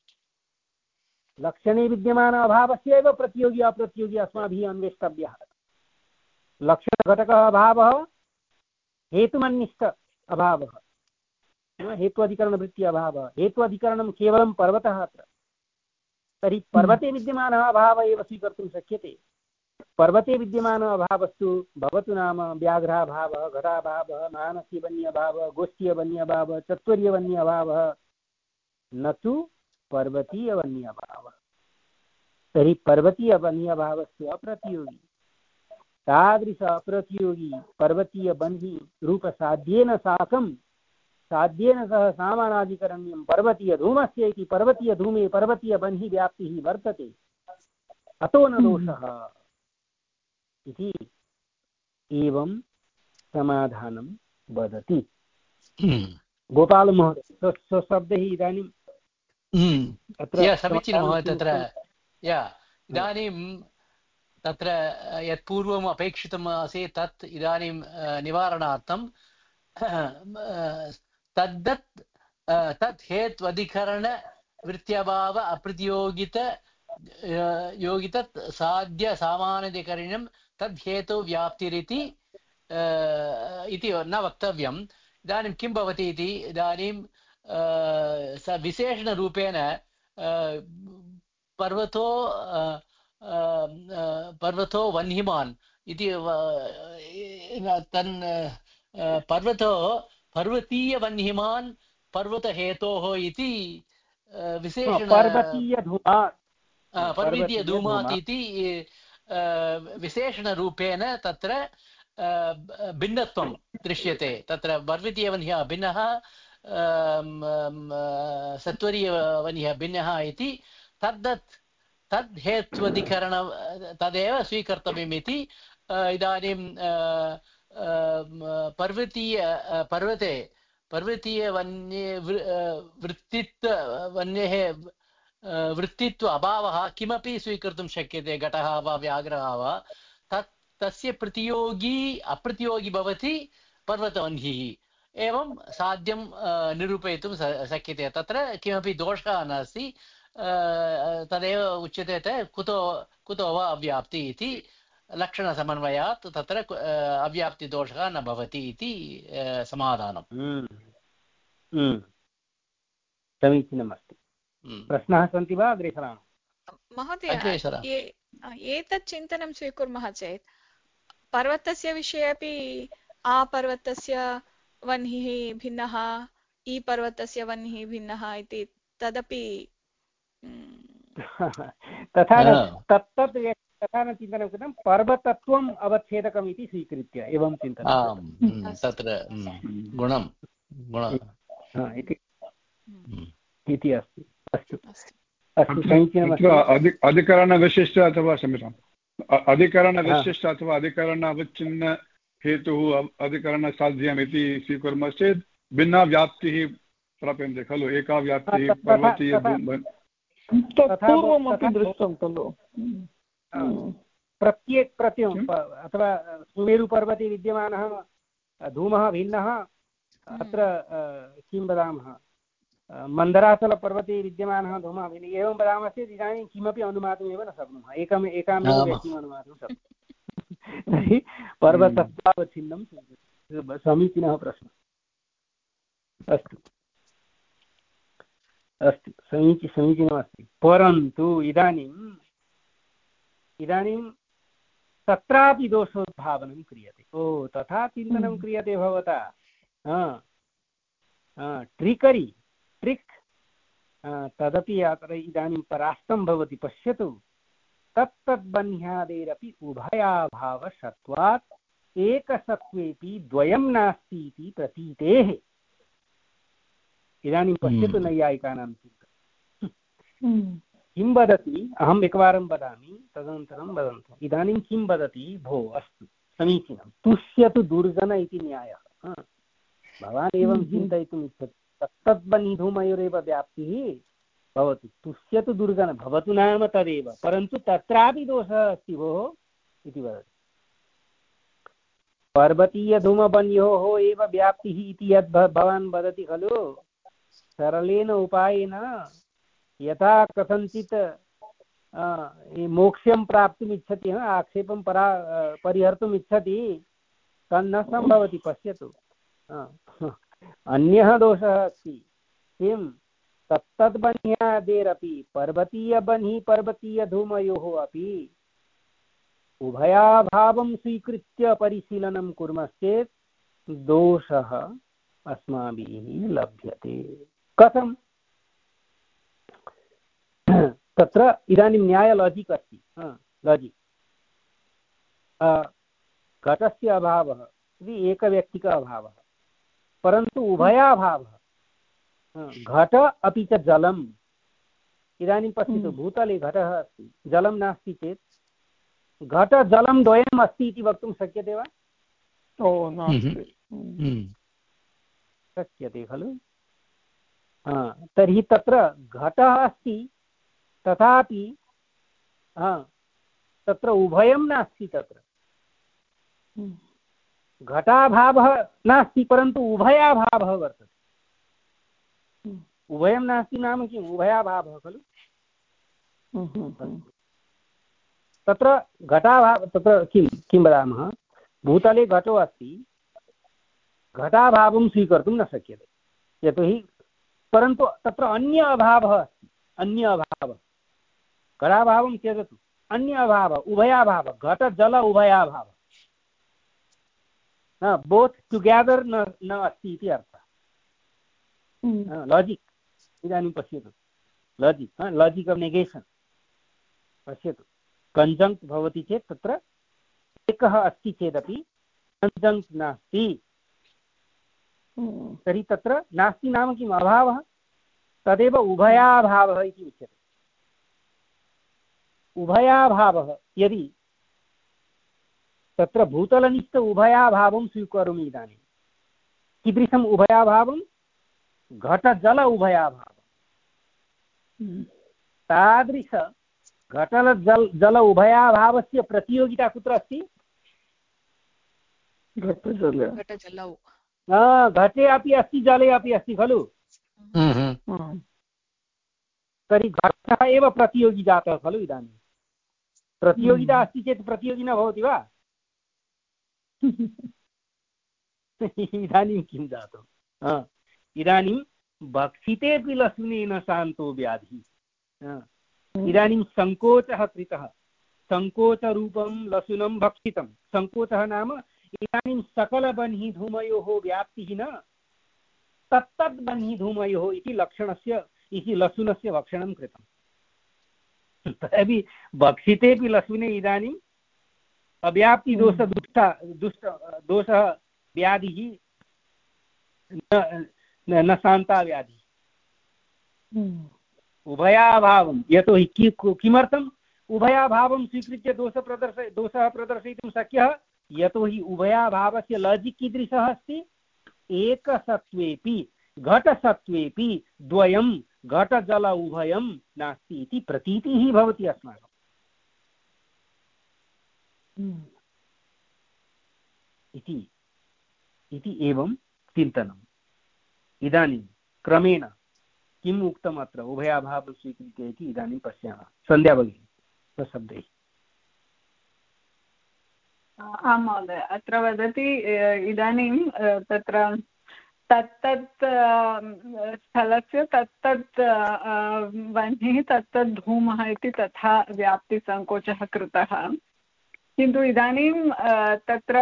लक्षणे विद्यमान अभावस्य एव प्रतियोगी अप्रतियोगी अस्माभिः अन्वेष्टव्यः लक्षणघटकः अभावः हेतुमन्निष्ठ अभावः हेत्वाधिकरणवृत्ति अभावः हेत्वाधिकरणं केवलं पर्वतः अत्र तर्हि पर्वते विद्यमानः अभावः एव स्वीकर्तुं शक्यते पर्वते विद्यमान अभावस्तु भवतु नाम व्याघ्राभावः घटाभावः मानसीयवन्यभावः गोष्ठीयवन्यभावः चत्वर्यवन्यभावः न तु पर्वतीयवन्यभावः तर्हि पर्वतीयवन्यभावस्तु अप्रतियोगी तादृश अप्रतियोगी पर्वतीयबन्ही रूपसाध्येन साकं साध्येन सह सामानाधिकरण्यं पर्वतीयधूमस्य इति पर्वतीयधूमे पर्वतीयबन्ही व्याप्तिः वर्तते अतो न दोषः इति एवं समाधानं वदति गोपालमहोदय स्वशब्दैः इदानीं समीचीनं महोदय तत्र या इदानीं तत्र यत् पूर्वम् अपेक्षितम् आसीत् तत् इदानीं निवारणार्थं तद्दत् तत् हेत्वधिकरणवृत्त्यभाव अप्रतियोगित योगित साध्य सामान्यधिकरणं तद् हेतु व्याप्तिरिति इति न वक्तव्यम् इदानीं किं भवति इति इदानीं स विशेषणरूपेण पर्वतो पर्वतो वह्निमान् इति तन् पर्वतो पर्वतीयवह्निमान् पर्वतहेतोः इति विशेषण पर्वतीयधूमात् पर्वतीयधूमात् इति विशेषणरूपेण तत्र भिन्नत्वं दृश्यते तत्र पर्वतीयवह्न्यः भिन्नः सत्वरीयवन्यः भिन्नः इति तद्दत् तद् हेत्वधिकरण तदेव स्वीकर्तव्यम् इति इदानीं पर्वतीय पर्वते पर्वतीयवन्ये वृत्तित्व वन्येः वृत्तित्व अभावः किमपि स्वीकर्तुं शक्यते, घटः वा व्याघ्रः वा, तत् तस्य प्रतियोगी अप्रतियोगी भवति पर्वतवह्निः। एवं साध्यं निरूपयितुं शक्यते, तत्र किमपि दोषः नास्ति। तदेव उच्यते कुतो कुतो वा अव्याप्ति इति लक्षणसमन्वयात् तत्र अव्याप्तिदोषः न भवति इति समाधानम्। समीचीनमस्ति। प्रश्नाः सन्ति वा? अग्रे सरामः। महोदय, एतत् चिन्तनं स्वीकुर्मः चेत् पर्वतस्य विषये अपि आ पर्वतस्य वह्निः भिन्नः, ई पर्वतस्य वह्निः भिन्नः इति तदपि तथा तत्तत् तथा न चिन्तनं कृतं, पर्वतत्वम् अवच्छेदकम् इति स्वीकृत्य एवं चिन्तनं तत्र गुणं इति अस्ति। अस्तु अस्तु, समीचीनमस्ति। अधिकरणविशिष्ट अथवा क्षम्यताम् अधिकरणविशिष्ट अथवा अधिकरण अवच्छिन्न हेतुः अधिकरणसाध्यम् इति स्वीकुर्मश्चेत् भिन्ना व्याप्तिः प्राप्यन्ते खलु। एका व्याप्तिः पर्वतीय तत्पूर्वमपि दृष्टं खलु। प्रत्येक प्रत्ययम् अथवा सुमेरुपर्वते विद्यमानः धूमः भिन्नः, अत्र किं वदामः मन्दराचलपर्वते विद्यमानः धूमः भिन्नः, एवं वदामः चेत् इदानीं किमपि अनुमातुमेव न शक्नुमः, एकम् एकामेव व्यक्तिम् अनुमातुं शक्नुमः। तर्हि पर्वतत्वावच्छिन्नं समीचीनः प्रश्नः। अस्तु अस्तु, समीची समीचीनमस्ति। परन्तु इदानीम् इदानीं तत्रापि दोषोद्भावनं क्रियते। ओ तथा चिन्तनं क्रियते भवता। ट्रिकरी ट्रिक् तदपि अत्र इदानीं परास्तं भवति। पश्यतु, तत्तद्बन्ह्यादेरपि उभयाभावसत्वात् एकसत्त्वेपि द्वयं नास्ति इति प्रतीतेः। इदानीं पश्यतु नैयायिकानां चिन्तनं किं वदति। अहम् एकवारं वदामि, तदनन्तरं वदन्तु। इदानीं किं वदति, भो अस्तु समीचीनं, तुष्यतु दुर्जन इति न्यायः। भवान् एवं चिन्तयितुम् इच्छति, तत्तद्बन्धुमयोरेव व्याप्तिः भवतु, तुष्यतु दुर्जन भवतु नाम तदेव, परन्तु तत्रापि दोषः अस्ति भोः इति वदति। पर्वतीयधूमबन्योः एव व्याप्तिः इति यद् भवान् वदति खलु, सरलेन उपायेन यथा कथञ्चित् मोक्षं प्राप्तुम् इच्छति, आक्षेपं परा परिहर्तुम् इच्छति, तन्न सम्भवति। पश्यतु, अन्यः दोषः अस्ति। किं? तत्तद्बन्ह्यादेरपि पर्वतीयबन्हि पर्वतीयधूमयोः अपि उभयाभावं स्वीकृत्य परिशीलनं कुर्मश्चेत् दोषः अस्माभिः लभ्यते। कथं? तत्र इदानीं न्याय लाजिक् अस्ति। लाजिक् घटस्य अभावः इति एकव्यक्तिक अभावः, परन्तु उभयाभावः घट अपि च जलम्। इदानीं पश्यतु, भूतले घटः अस्ति, जलं नास्ति चेत् घट जलं द्वयम् अस्ति इति वक्तुं शक्यते वा? ओ नास्ति। शक्यते खलु। तर्हि तत्र घटः अस्ति, तथापि तत्र उभयं नास्ति। तत्र घटाभावः नास्ति, परन्तु उभयाभावः वर्तते। उभयं नास्ति नाम किम्? उभयाभावः खलु। तत्र घटाभावः, तत्र किं किं वदामः, भूतले घटो अस्ति, घटाभावं स्वीकर्तुं न शक्यते, यतोहि परन्तु तत्र अन्य अभावः अस्ति। अन्य अभावः, घटाभावं त्यजतु, अन्य अभावः उभयाभावः, घट जल उभयाभावः, बोथ टुगेदर न न अस्ति इति अर्थः। लाजिक् इदानीं पश्यतु, लाजिक् लाजिक् आफ् नेगेशन्। पश्यतु, कञ्जङ्क्ट् भवति चेत् तत्र एकः अस्ति चेदपि कञ्जङ्क्ट् नास्ति। तर्हि तत्र नास्ति नाम किम् अभावः, तदेव उभयाभावः इति उच्यते। उभयाभावः यदि तत्र भूतलनिष्ठ उभयाभावं स्वीकरोमि इदानीं, कीदृशम् उभयाभावं? घटजल उभयाभावं। तादृश घटल जल जल उभयाभावस्य प्रतियोगिता कुत्र अस्ति? घटजले। घटे अपि अस्ति, जले अपि अस्ति खलु। तर्हि घटः एव प्रतियोगी जातः खलु। इदानीं प्रतियोगिता अस्ति चेत् प्रतियोगी न भवति वा? इदानीं किं जातम्? इदानीं भक्षितेऽपि लसुनेन शान्तो व्याधिः। इदानीं सङ्कोचः कृतः, सङ्कोचरूपं लसुनं भक्षितं। सङ्कोचः नाम इदानीं सकलबह्निः धूमयोः व्याप्तिः न, तत्तद् बह्निः धूमयोः इति लक्षणस्य इति लसुनस्य भक्षणं कृतं। तदपि भक्षितेऽपि लसुने इदानीम् अव्याप्तिदोष दुष्ट दुष्ट दोषः व्याधिः न शान्ता व्याधिः। उभयाभावं यतोहि किमर्थम् उभयाभावं स्वीकृत्य दोषप्रदर्श दोषः प्रदर्शयितुं शक्यः? यतोहि उभयाभावस्य लाजिक् कीदृशः अस्ति? एकसत्त्वेपि घटसत्त्वेपि द्वयं घटजल उभयं नास्ति इति प्रतीतिः भवति अस्माकम्। इति इति एवं चिन्तनम्। इदानीं क्रमेण किम् उक्तम् अत्र उभयाभावं स्वीकृत्य इति इदानीं पश्यामः। सन्ध्या भगिनी स्वशब्दैः। आं महोदय, अत्र वदति इदानीं तत्र तत्तत् स्थलस्य तत्तत् वह्निः तत्तत् धूमः इति तथा व्याप्तिसङ्कोचः कृतः। किन्तु इदानीं तत्र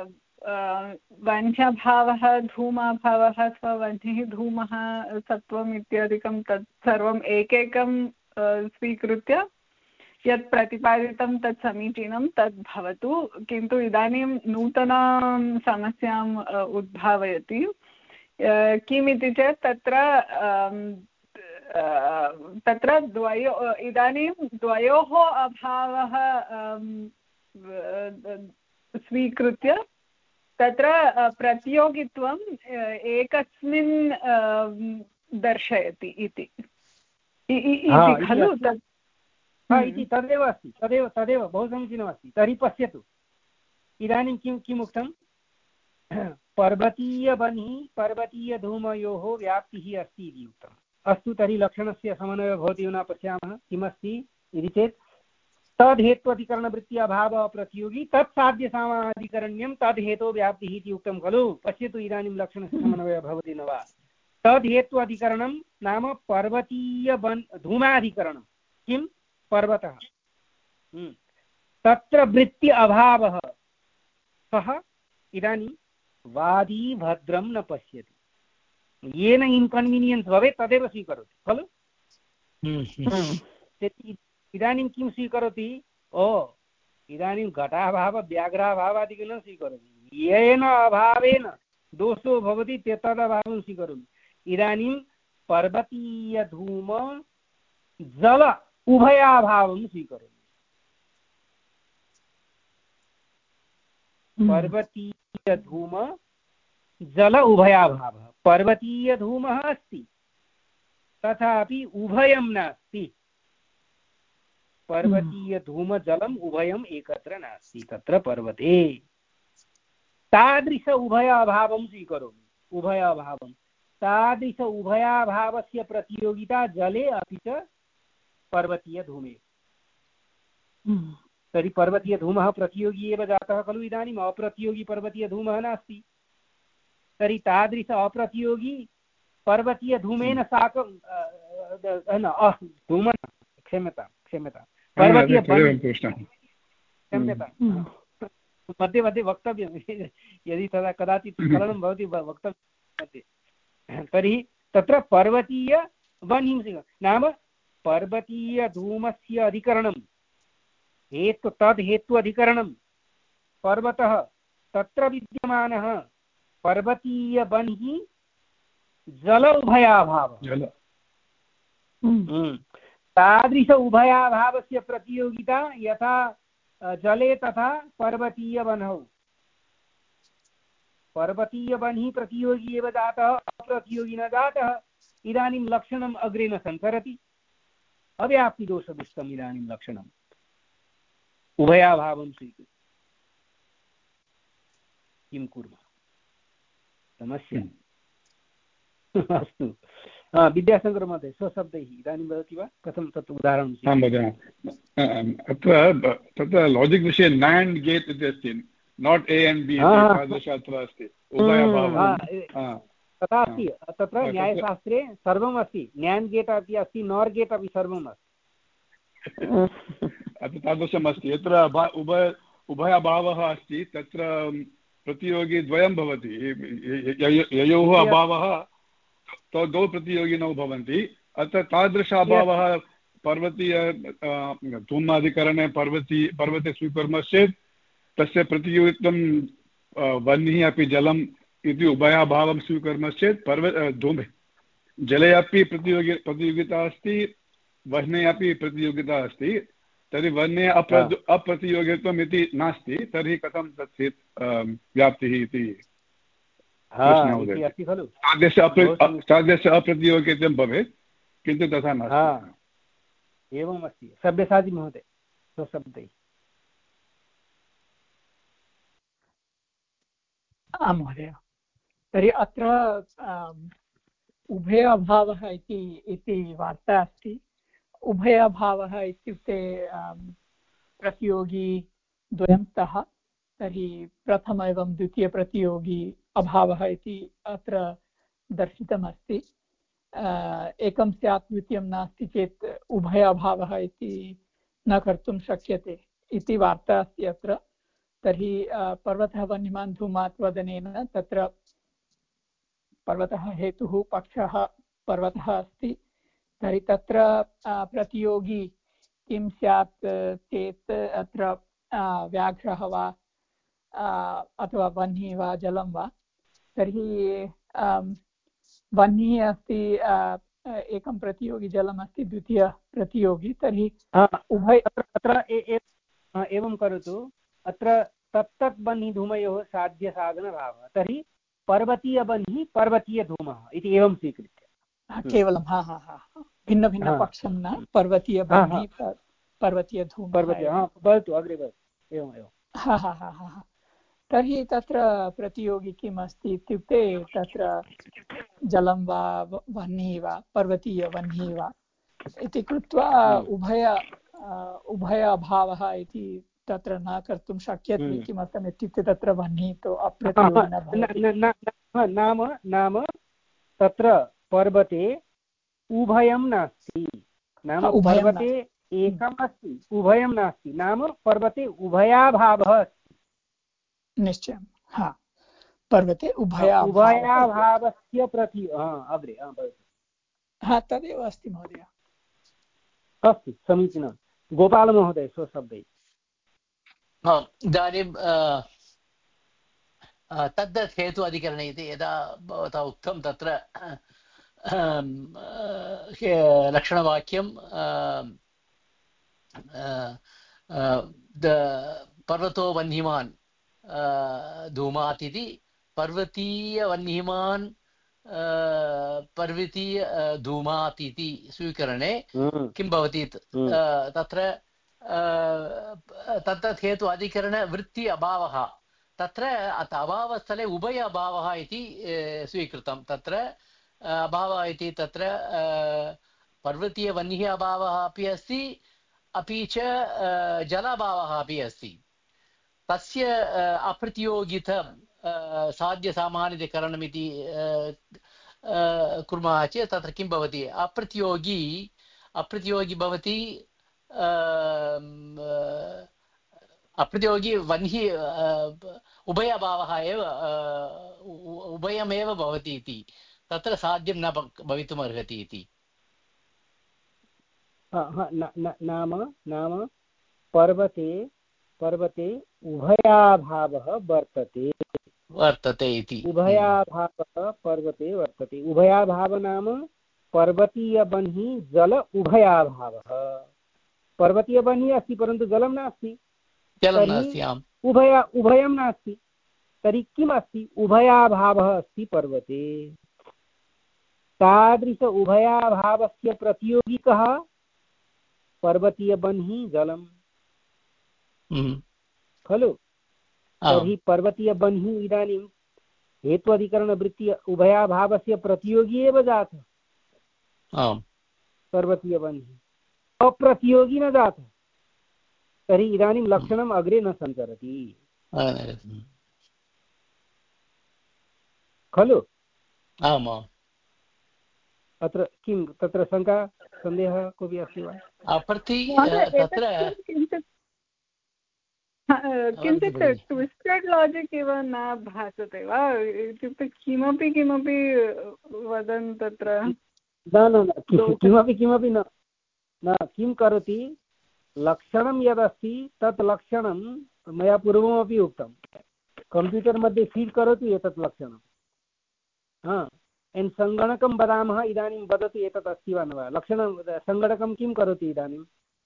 वह्न्यभावः धूमाभावः अथवा वह्निः धूमः सत्त्वम् इत्यादिकं तत् सर्वम् एकैकं स्वीकृत्य यत् प्रतिपादितं तत् समीचीनं तद् भवतु। किन्तु इदानीं नूतनां समस्याम् उद्भावयति। किमिति चेत् तत्र तत्र द्वयो इदानीं द्वयोः अभावः स्वीकृत्य तत्र प्रतियोगित्वम् एकस्मिन् दर्शयति इति खलु। तत् इति तदेव अस्ति, तदेव तदेव बहु समीचीनमस्ति। तर्हि पश्यतु इदानीं किं किम् उक्तं? पर्वतीयबह्निः पर्वतीयधूमयोः व्याप्तिः अस्ति इति उक्तम्। अस्तु, तर्हि लक्षणस्य समन्वयः भवति न पश्यामः किमस्ति इति चेत् तद् हेत्वधिकरणवृत्ति अभावः प्रतियोगी तत् साध्यसामाधिकरण्यं तद् हेतो व्याप्तिः इति उक्तं खलु। पश्यतु इदानीं लक्षणस्य समन्वयः भवति न वा? तद् हेत्वधिकरणं नाम पर्वतीयबन् धूमाधिकरणं। किं? पर्वतः। तत्र वृत्ति अभावः सः इदानीं वादी भद्रं न पश्यति, येन इन्कन्वीनियन्स् भवेत् तदेव स्वीकरोति खलु। इदानीं किं स्वीकरोति? ओ इदानीं घटाभाव व्याघ्राभावादिकं न स्वीकरोति, येन अभावेन दोषो भवति तदभावं स्वीकरोमि। इदानीं पर्वतीयधूम जल उभयाभावं स्वीकरोमि। पर्वतीयधूम जल उभयाभावः। पर्वतीयधूमः अस्ति तथापि उभयं नास्ति। पर्वतीयधूमजलम् उभयम् एकत्र नास्ति तत्र पर्वते। तादृश उभयाभावं स्वीकरोमि। उभयाभावं तादृश उभयाभावस्य प्रतियोगिता जले अपि च पर्वतीयधूमे। तर्हि पर्वतीयधूमः प्रतियोगी एव जातः खलु। इदानीम् अप्रतियोगी पर्वतीयधूमः नास्ति। तर्हि तादृश अप्रतियोगी पर्वतीयधूमेन साकं धूम क्षम्यतां क्षम्यतां पर्वतीय क्षम्यतां मध्ये मध्ये वक्तव्यं यदि तदा कदाचित् स्खलनं भवति वक्तव्यं मध्ये। तर्हि तत्र पर्वतीय वह्निं नाम पर्वतीयधूमस्य अधिकरणं हेतु तद् हेतु अधिकरणं पर्वतः तत्र विद्यमानः पर्वतीयवह्निः जल उभयाभावः जल तादृश उभयाभावस्य प्रतियोगिता यथा जले तथा पर्वतीयवनौ। पर्वतीयवह्निः प्रतियोगी एव जातः, अप्रतियोगी न जातः। इदानीं लक्षणम् अग्रे न सञ्चरति, अव्याप्तिदोषदुष्टम् इदानीं लक्षणम् उभयाभावं स्वीकृत्य किं कुर्मः? समस्या। अस्तु, विद्याशङ्कर महोदय स्वशब्दैः इदानीं वदति वा कथं तत् उदाहरणं? आं वदामि। अत्र तत्र लाजिक् विषये नाण्ड् गेट् इति अस्ति, नाट् ए एण्ड् बि तादृश अत्र अस्ति उभयभावः तथा अस्ति। तत्र न्यायशास्त्रे सर्वम् अस्ति, न्याण्ड् गेट् अपि अस्ति, नोर् गेट् अपि सर्वम् अस्ति। अत्र तादृशम् अस्ति। यत्र उभय उभयाभावः अस्ति तत्र प्रतियोगी द्वयं भवति, ययोः अभावः द्वौ प्रतियोगिनौ भवन्ति। अत्र तादृश अभावः पर्वतीय धूमाधिकरणे पर्वती पर्वते स्वीकुर्मश्चेत् तस्य प्रतियोगित्वं वह्निः अपि जलम् इति उभयाभावं स्वीकुर्मश्चेत् पर्व धूमे जले अपि प्रतियोगि प्रतियोगिता अस्ति, वह्ने अपि प्रतियोगिता अस्ति। तर्हि वह्ने अप्र अप्रतियोगित्वम् इति नास्ति, तर्हि कथं तत् व्याप्तिः इति खलु? तादृश अप्रतियोगित्वं भवेत्, किन्तु तथा नास्ति। एवम् अस्ति। सब्यसाची महोदय स्वशब्दैः। आं महोदय, तर्हि अत्र उभय अभावः इति वार्ता अस्ति। उभय अभावः इत्युक्ते प्रतियोगी द्वयं स्तः, तर्हि प्रथम एवं द्वितीयप्रतियोगी अभावः इति अत्र दर्शितमस्ति। एकं स्यात् द्वितीयं नास्ति चेत् उभय अभावः इति न कर्तुं शक्यते इति वार्ता अस्ति अत्र। तर्हि पर्वतः वह्निमान् धूमात् वदनेन तत्र पर्वतः हेतुः, पक्षः पर्वतः अस्ति। तर्हि तत्र प्रतियोगी किं स्यात् चेत् अत्र व्याघ्रः वा अथवा वह्निः वा जलं वा। तर्हि वह्निः अस्ति, एकं प्रतियोगी जलम् अस्ति, द्वितीय प्रतियोगी। तर्हि उभय अत्र एवं करोतु, अत्र तत्तत् वह्निः धूमयोः साध्यसाधनभावः, तर्हि पर्वतीयवह्निः पर्वतीयधूमः इति एवं स्वीकृत्य केवलं हा हा हा भिन्नभिन्नपक्षं न, पर्वतीयवह्निः पर्वतीयधूमः। भवतु अग्रे भवतु। एवम् एवं हा हा हा हा तर्हि तत्र प्रतियोगी किम् अस्ति इत्युक्ते तत्र जलं वा वह्निः वा पर्वतीयवह्निः वा इति कृत्वा उभय उभय अभावः इति तत्र न कर्तुं शक्यते। किमर्थम् इत्युक्ते तत्र वह्निः तु अप्रतियोगिनः नाम नाम तत्र पर्वते उभयं नास्ति, नाम पर्वते एकम् अस्ति, उभयं नास्ति, नाम पर्वते उभयाभावः अस्ति। निश्चयं, हा, पर्वते उभया उभयाभावस्य प्रति अग्रे हा तदेव अस्ति महोदय। अस्तु, समीचीनं। गोपालमहोदय स्वशब्दैः। इदानीं तद्दत् हेतु अधिकरणे इति यदा भवता उक्तं तत्र लक्षणवाक्यं पर्वतो वह्निमान् धूमात् इति पर्वतीयवह्निमान् पर्वतीय धूमात् इति स्वीकरणे किं भवति तत्र तत्तत् हेतु अधिकरणवृत्ति अभावः, तत्र अभावस्थले उभय अभावः इति स्वीकृतं। तत्र अभावः इति तत्र पर्वतीयवह्निः अभावः अपि अस्ति, अपि च जलाभावः अपि अस्ति। तस्य अप्रतियोगितं साध्यसामान्यकरणमिति कुर्मः चेत् तत्र किं भवति? अप्रतियोगी अप्रतियोगी भवति अप्रतियोगी वह्निः उभयभावः एव उभयमेव भवति इति, तत्र साध्यं न भवितुमर्हति इति। नाम नाम पर्वते पर्वते उभयाभावः वर्तते, वर्तते इति। उभयाभावः पर्वते वर्तते। उभयाभाव नाम पर्वतीयबह्निः जल उभयाभावः। पर्वतीयबह्निः अस्ति परन्तु जलं नास्ति, जलं नास्ति। आम्, उभय उभयं नास्ति। तर्हि किम् अस्ति? उभयाभावः अस्ति पर्वते। तादृश उभयाभावस्य प्रतियोगी कः? पर्वतीयबह्निः जलम् खलु। तर्हि पर्वतीयबह्निः इदानीं हेत्वधिकरणवृत्ति उभयाभावस्य प्रतियोगी एव जातः। पर्वतीयबह्निः अप्रतियोगी न जातः। तर्हि इदानीं लक्षणम् अग्रे न सञ्चरति खलु। आमाम्। अत्र किं तत्र शङ्का सन्देहः कोऽपि अस्ति वा? तत्र किञ्चित् किञ्चित् ट्विस्टेड् लाजिक् इव न भासते वा? इत्युक्ते किमपि किमपि वदन् तत्र न न किमपि किमपि न न किं करोति? लक्षणं यदस्ति तत् लक्षणं मया पूर्वमपि उक्तं, कम्प्यूटर् मध्ये फीड् करोतु एतत् लक्षणं। हा एण्ड् सङ्गणकं वदामः, इदानीं वदतु एतत् अस्ति वा न वा। लक्षणं सङ्गणकं किं करोति इदानीं?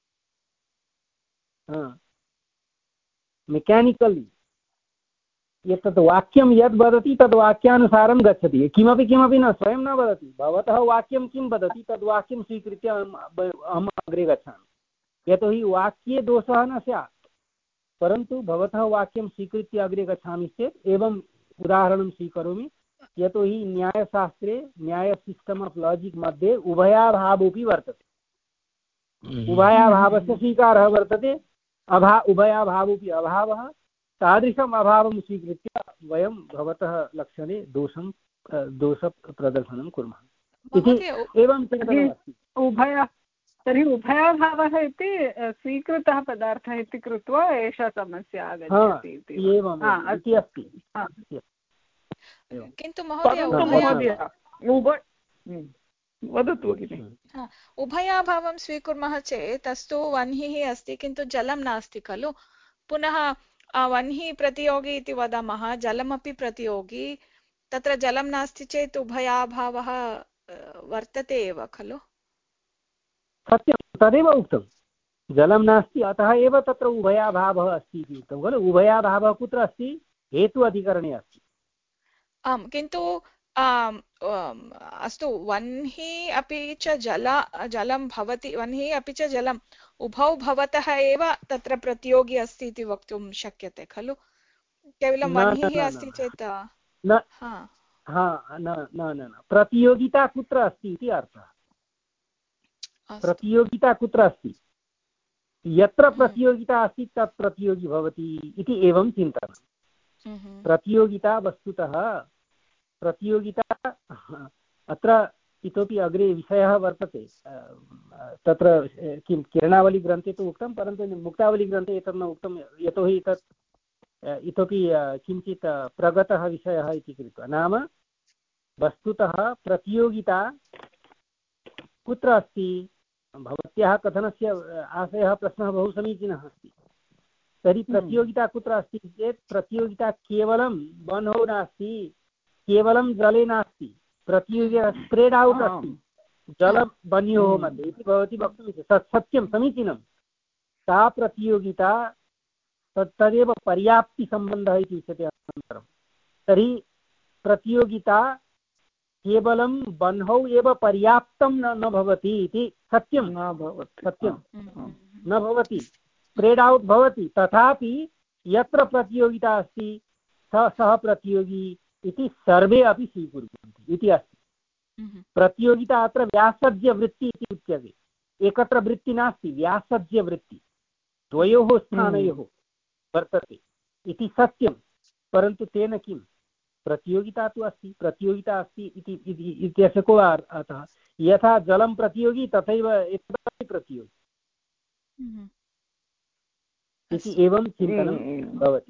हा मेकानिकलि एतत् वाक्यं यद् वदति तद् वाक्यानुसारं गच्छति, किमपि किमपि न, स्वयं न वदति। भवतः वाक्यं किं वदति तद् वाक्यं स्वीकृत्य अहम् अग्रे गच्छामि। यतोहि वाक्ये दोषः न स्यात्, परन्तु भवतः वाक्यं स्वीकृत्य अग्रे गच्छामि चेत् एवम् उदाहरणं स्वीकरोमि। यतोहि न्यायशास्त्रे न्याय सिस्टम् आफ् लाजिक् मध्ये उभयाभावोऽपि वर्तते। उभयाभावस्य स्वीकारः वर्तते, अभा उभयाभावोऽपि अभावः। तादृशम् अभावं स्वीकृत्य वयं भवतः लक्षणे दोषं दोषप्रदर्शनं कुर्मः इति एवं चिन्तनम् अस्ति। उभय तर्हि उभयाभावः इति स्वीकृतः पदार्थः इति कृत्वा एषा समस्या आगच्छति इति अस्ति। किन्तु महोदय वदतु। उभयाभावं स्वीकुर्मः चेत् अस्तु वह्निः अस्ति किन्तु जलं नास्ति खलु। पुनः वह्निः प्रतियोगी इति वदामः, जलमपि प्रतियोगी। तत्र जलं नास्ति चेत् उभयाभावः वर्तते एव खलु। सत्यं, तदेव उक्तं। जलं नास्ति अतः एव तत्र उभयाभावः अस्ति इति उक्तं खलु। उभयाभावः कुत्र अस्ति? हेतु अधिकरणे अस्ति। आम्, किन्तु अस्तु वह्निः अपि च जल जलं भवति, वह्निः अपि च जलम् उभौ भवतः एव तत्र प्रतियोगी अस्ति इति वक्तुं शक्यते खलु। केवलं वह्निः अस्ति चेत् न न प्रतियोगिता कुत्र अस्ति इति अर्थः। प्रतियोगिता कुत्र अस्ति? यत्र प्रतियोगिता अस्ति तत् प्रतियोगी भवति इति एवं चिन्तनं। प्रतियोगिता वस्तुतः प्रतियोगिता अत्र इतोपि अग्रे विषयः वर्तते। तत्र किं किरणावलीग्रन्थे तु उक्तं, परन्तु मुक्तावलीग्रन्थे एतत् न उक्तं, यतोहि तत् इतोपि किञ्चित् प्रगतः विषयः इति कृत्वा। नाम वस्तुतः प्रतियोगिता कुत्र अस्ति? भवत्याः कथनस्य आशयः प्रश्नः बहु समीचीनः अस्ति। तर्हि प्रतियोगिता कुत्र अस्ति चेत् प्रतियोगिता केवलं वह्नौ नास्ति, केवलं जले नास्ति, प्रतियोगिता स्प्रेड् औट् अस्ति जलवह्न्योः मध्ये इति भवती वक्तुं सत्यं, समीचीनं। सा प्रतियोगिता तत् तदेव पर्याप्तिसम्बन्धः इति उच्यते अनन्तरं। तर्हि प्रतियोगिता केवलं वह्नौ एव पर्याप्तं न भवति इति सत्यं न भवति, सत्यं न भवति, स्प्रेड् औट् भवति। तथापि यत्र प्रतियोगिता अस्ति सः सः प्रतियोगी इति सर्वे अपि स्वीकुर्वन्ति इति अस्ति। प्रतियोगिता अत्र व्यासज्यवृत्ति इति उच्यते। एकत्र वृत्ति नास्ति, व्यासज्यवृत्ति द्वयोः स्थानयोः वर्तते इति सत्यं। परन्तु तेन किं? प्रतियोगिता तु अस्ति, प्रतियोगिता अस्ति इति इत्यस्य को अर्थः? यथा जलं प्रतियोगी तथैव एतदपि प्रतियोगी इति एवं चिन्तनं भवति।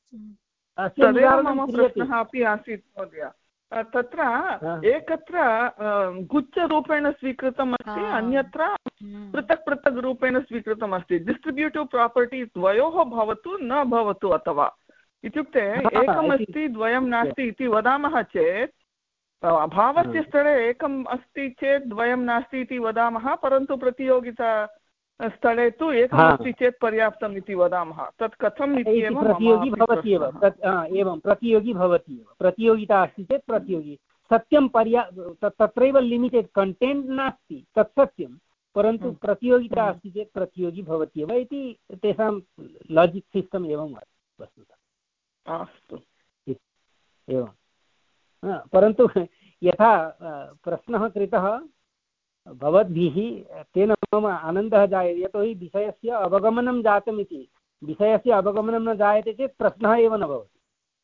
मम प्रश्नः अपि आसीत् महोदय। तत्र एकत्र गुच्छरूपेण स्वीकृतम् अस्ति, अन्यत्र पृथक् पृथक् रूपेण स्वीकृतम् अस्ति। डिस्ट्रिब्यूटिव् प्रापर्टी द्वयोः भवतु न भवतु अथवा इत्युक्ते एकमस्ति द्वयं नास्ति इति वदामः चेत् अभावस्य स्थले एकम् अस्ति चेत् द्वयं नास्ति इति वदामः, परन्तु प्रतियोगिता स्थले तु एकमस्ति चेत् पर्याप्तम् इति वदामः। तत् कथम् इत्येव प्रतियोगी भवति एव, एवं प्रतियोगी भवति एव, प्रतियोगिता अस्ति चेत् प्रतियोगी सत्यं पर्या तत्रैव लिमिटेड् कण्टेण्ट् नास्ति, तत् सत्यं, परन्तु प्रतियोगिता अस्ति चेत् प्रतियोगी भवति एव इति तेषां लाजिक् सिस्टम् एवं वस्तुतः। अस्तु, एवं, परन्तु यथा प्रश्नः कृतः भवद्भिः तेन मम आनन्दः जायते, यतोहि विषयस्य अवगमनं जातमिति। विषयस्य अवगमनं न जायते चेत् प्रश्नः एव न भवति,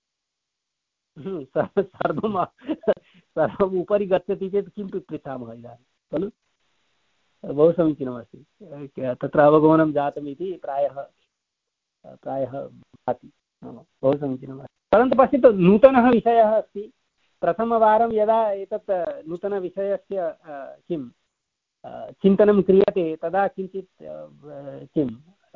सर्वं सर्वम् उपरि गच्छति चेत् किं पृच्छामः इदानीं खलु। बहु समीचीनमस्ति, तत्र अवगमनं जातमिति प्रायः प्रायः भाति, बहु समीचीनमस्ति। परन्तु पश्यतु, नूतनः विषयः अस्ति। प्रथमवारं यदा एतत् नूतनविषयस्य किं चिन्तनं क्रियते तदा किञ्चित् किं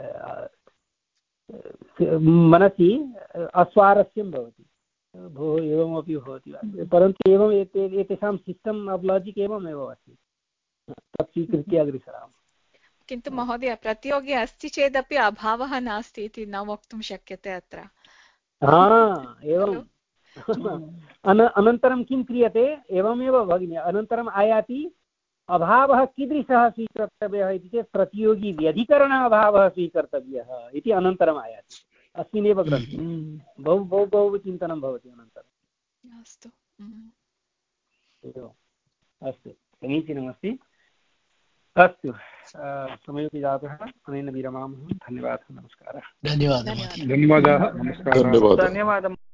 मनसि अस्वारस्यं भवति, भोः एवमपि भवति वा, परन्तु एवम् एते एतेषां सिस्टम् आफ् लाजिक् एवमेव अस्ति, तत् स्वीकृत्य अग्रे सरामः। किन्तु महोदय, प्रतियोगी अस्ति चेदपि अभावः नास्ति इति न वक्तुं शक्यते अत्र। हा एवम्। अन अनन्तरं किं क्रियते, एवमेव भगिनि, अनन्तरम् आयाति अभावः कीदृशः स्वीकर्तव्यः इति चेत् प्रतियोगी व्यधिकरण अभावः स्वीकर्तव्यः इति अनन्तरम् आयाति अस्मिन्नेव ग्रन्थे। बहु बहु बहु चिन्तनं भवति अनन्तरम्। अस्तु, एवम्, अस्तु, समीचीनमस्ति। अस्तु, समयोपि जातः, अनेन विरमामः। धन्यवादः, नमस्कारः। धन्यवादः धन्यवादाः, नमस्कारः, धन्यवादः।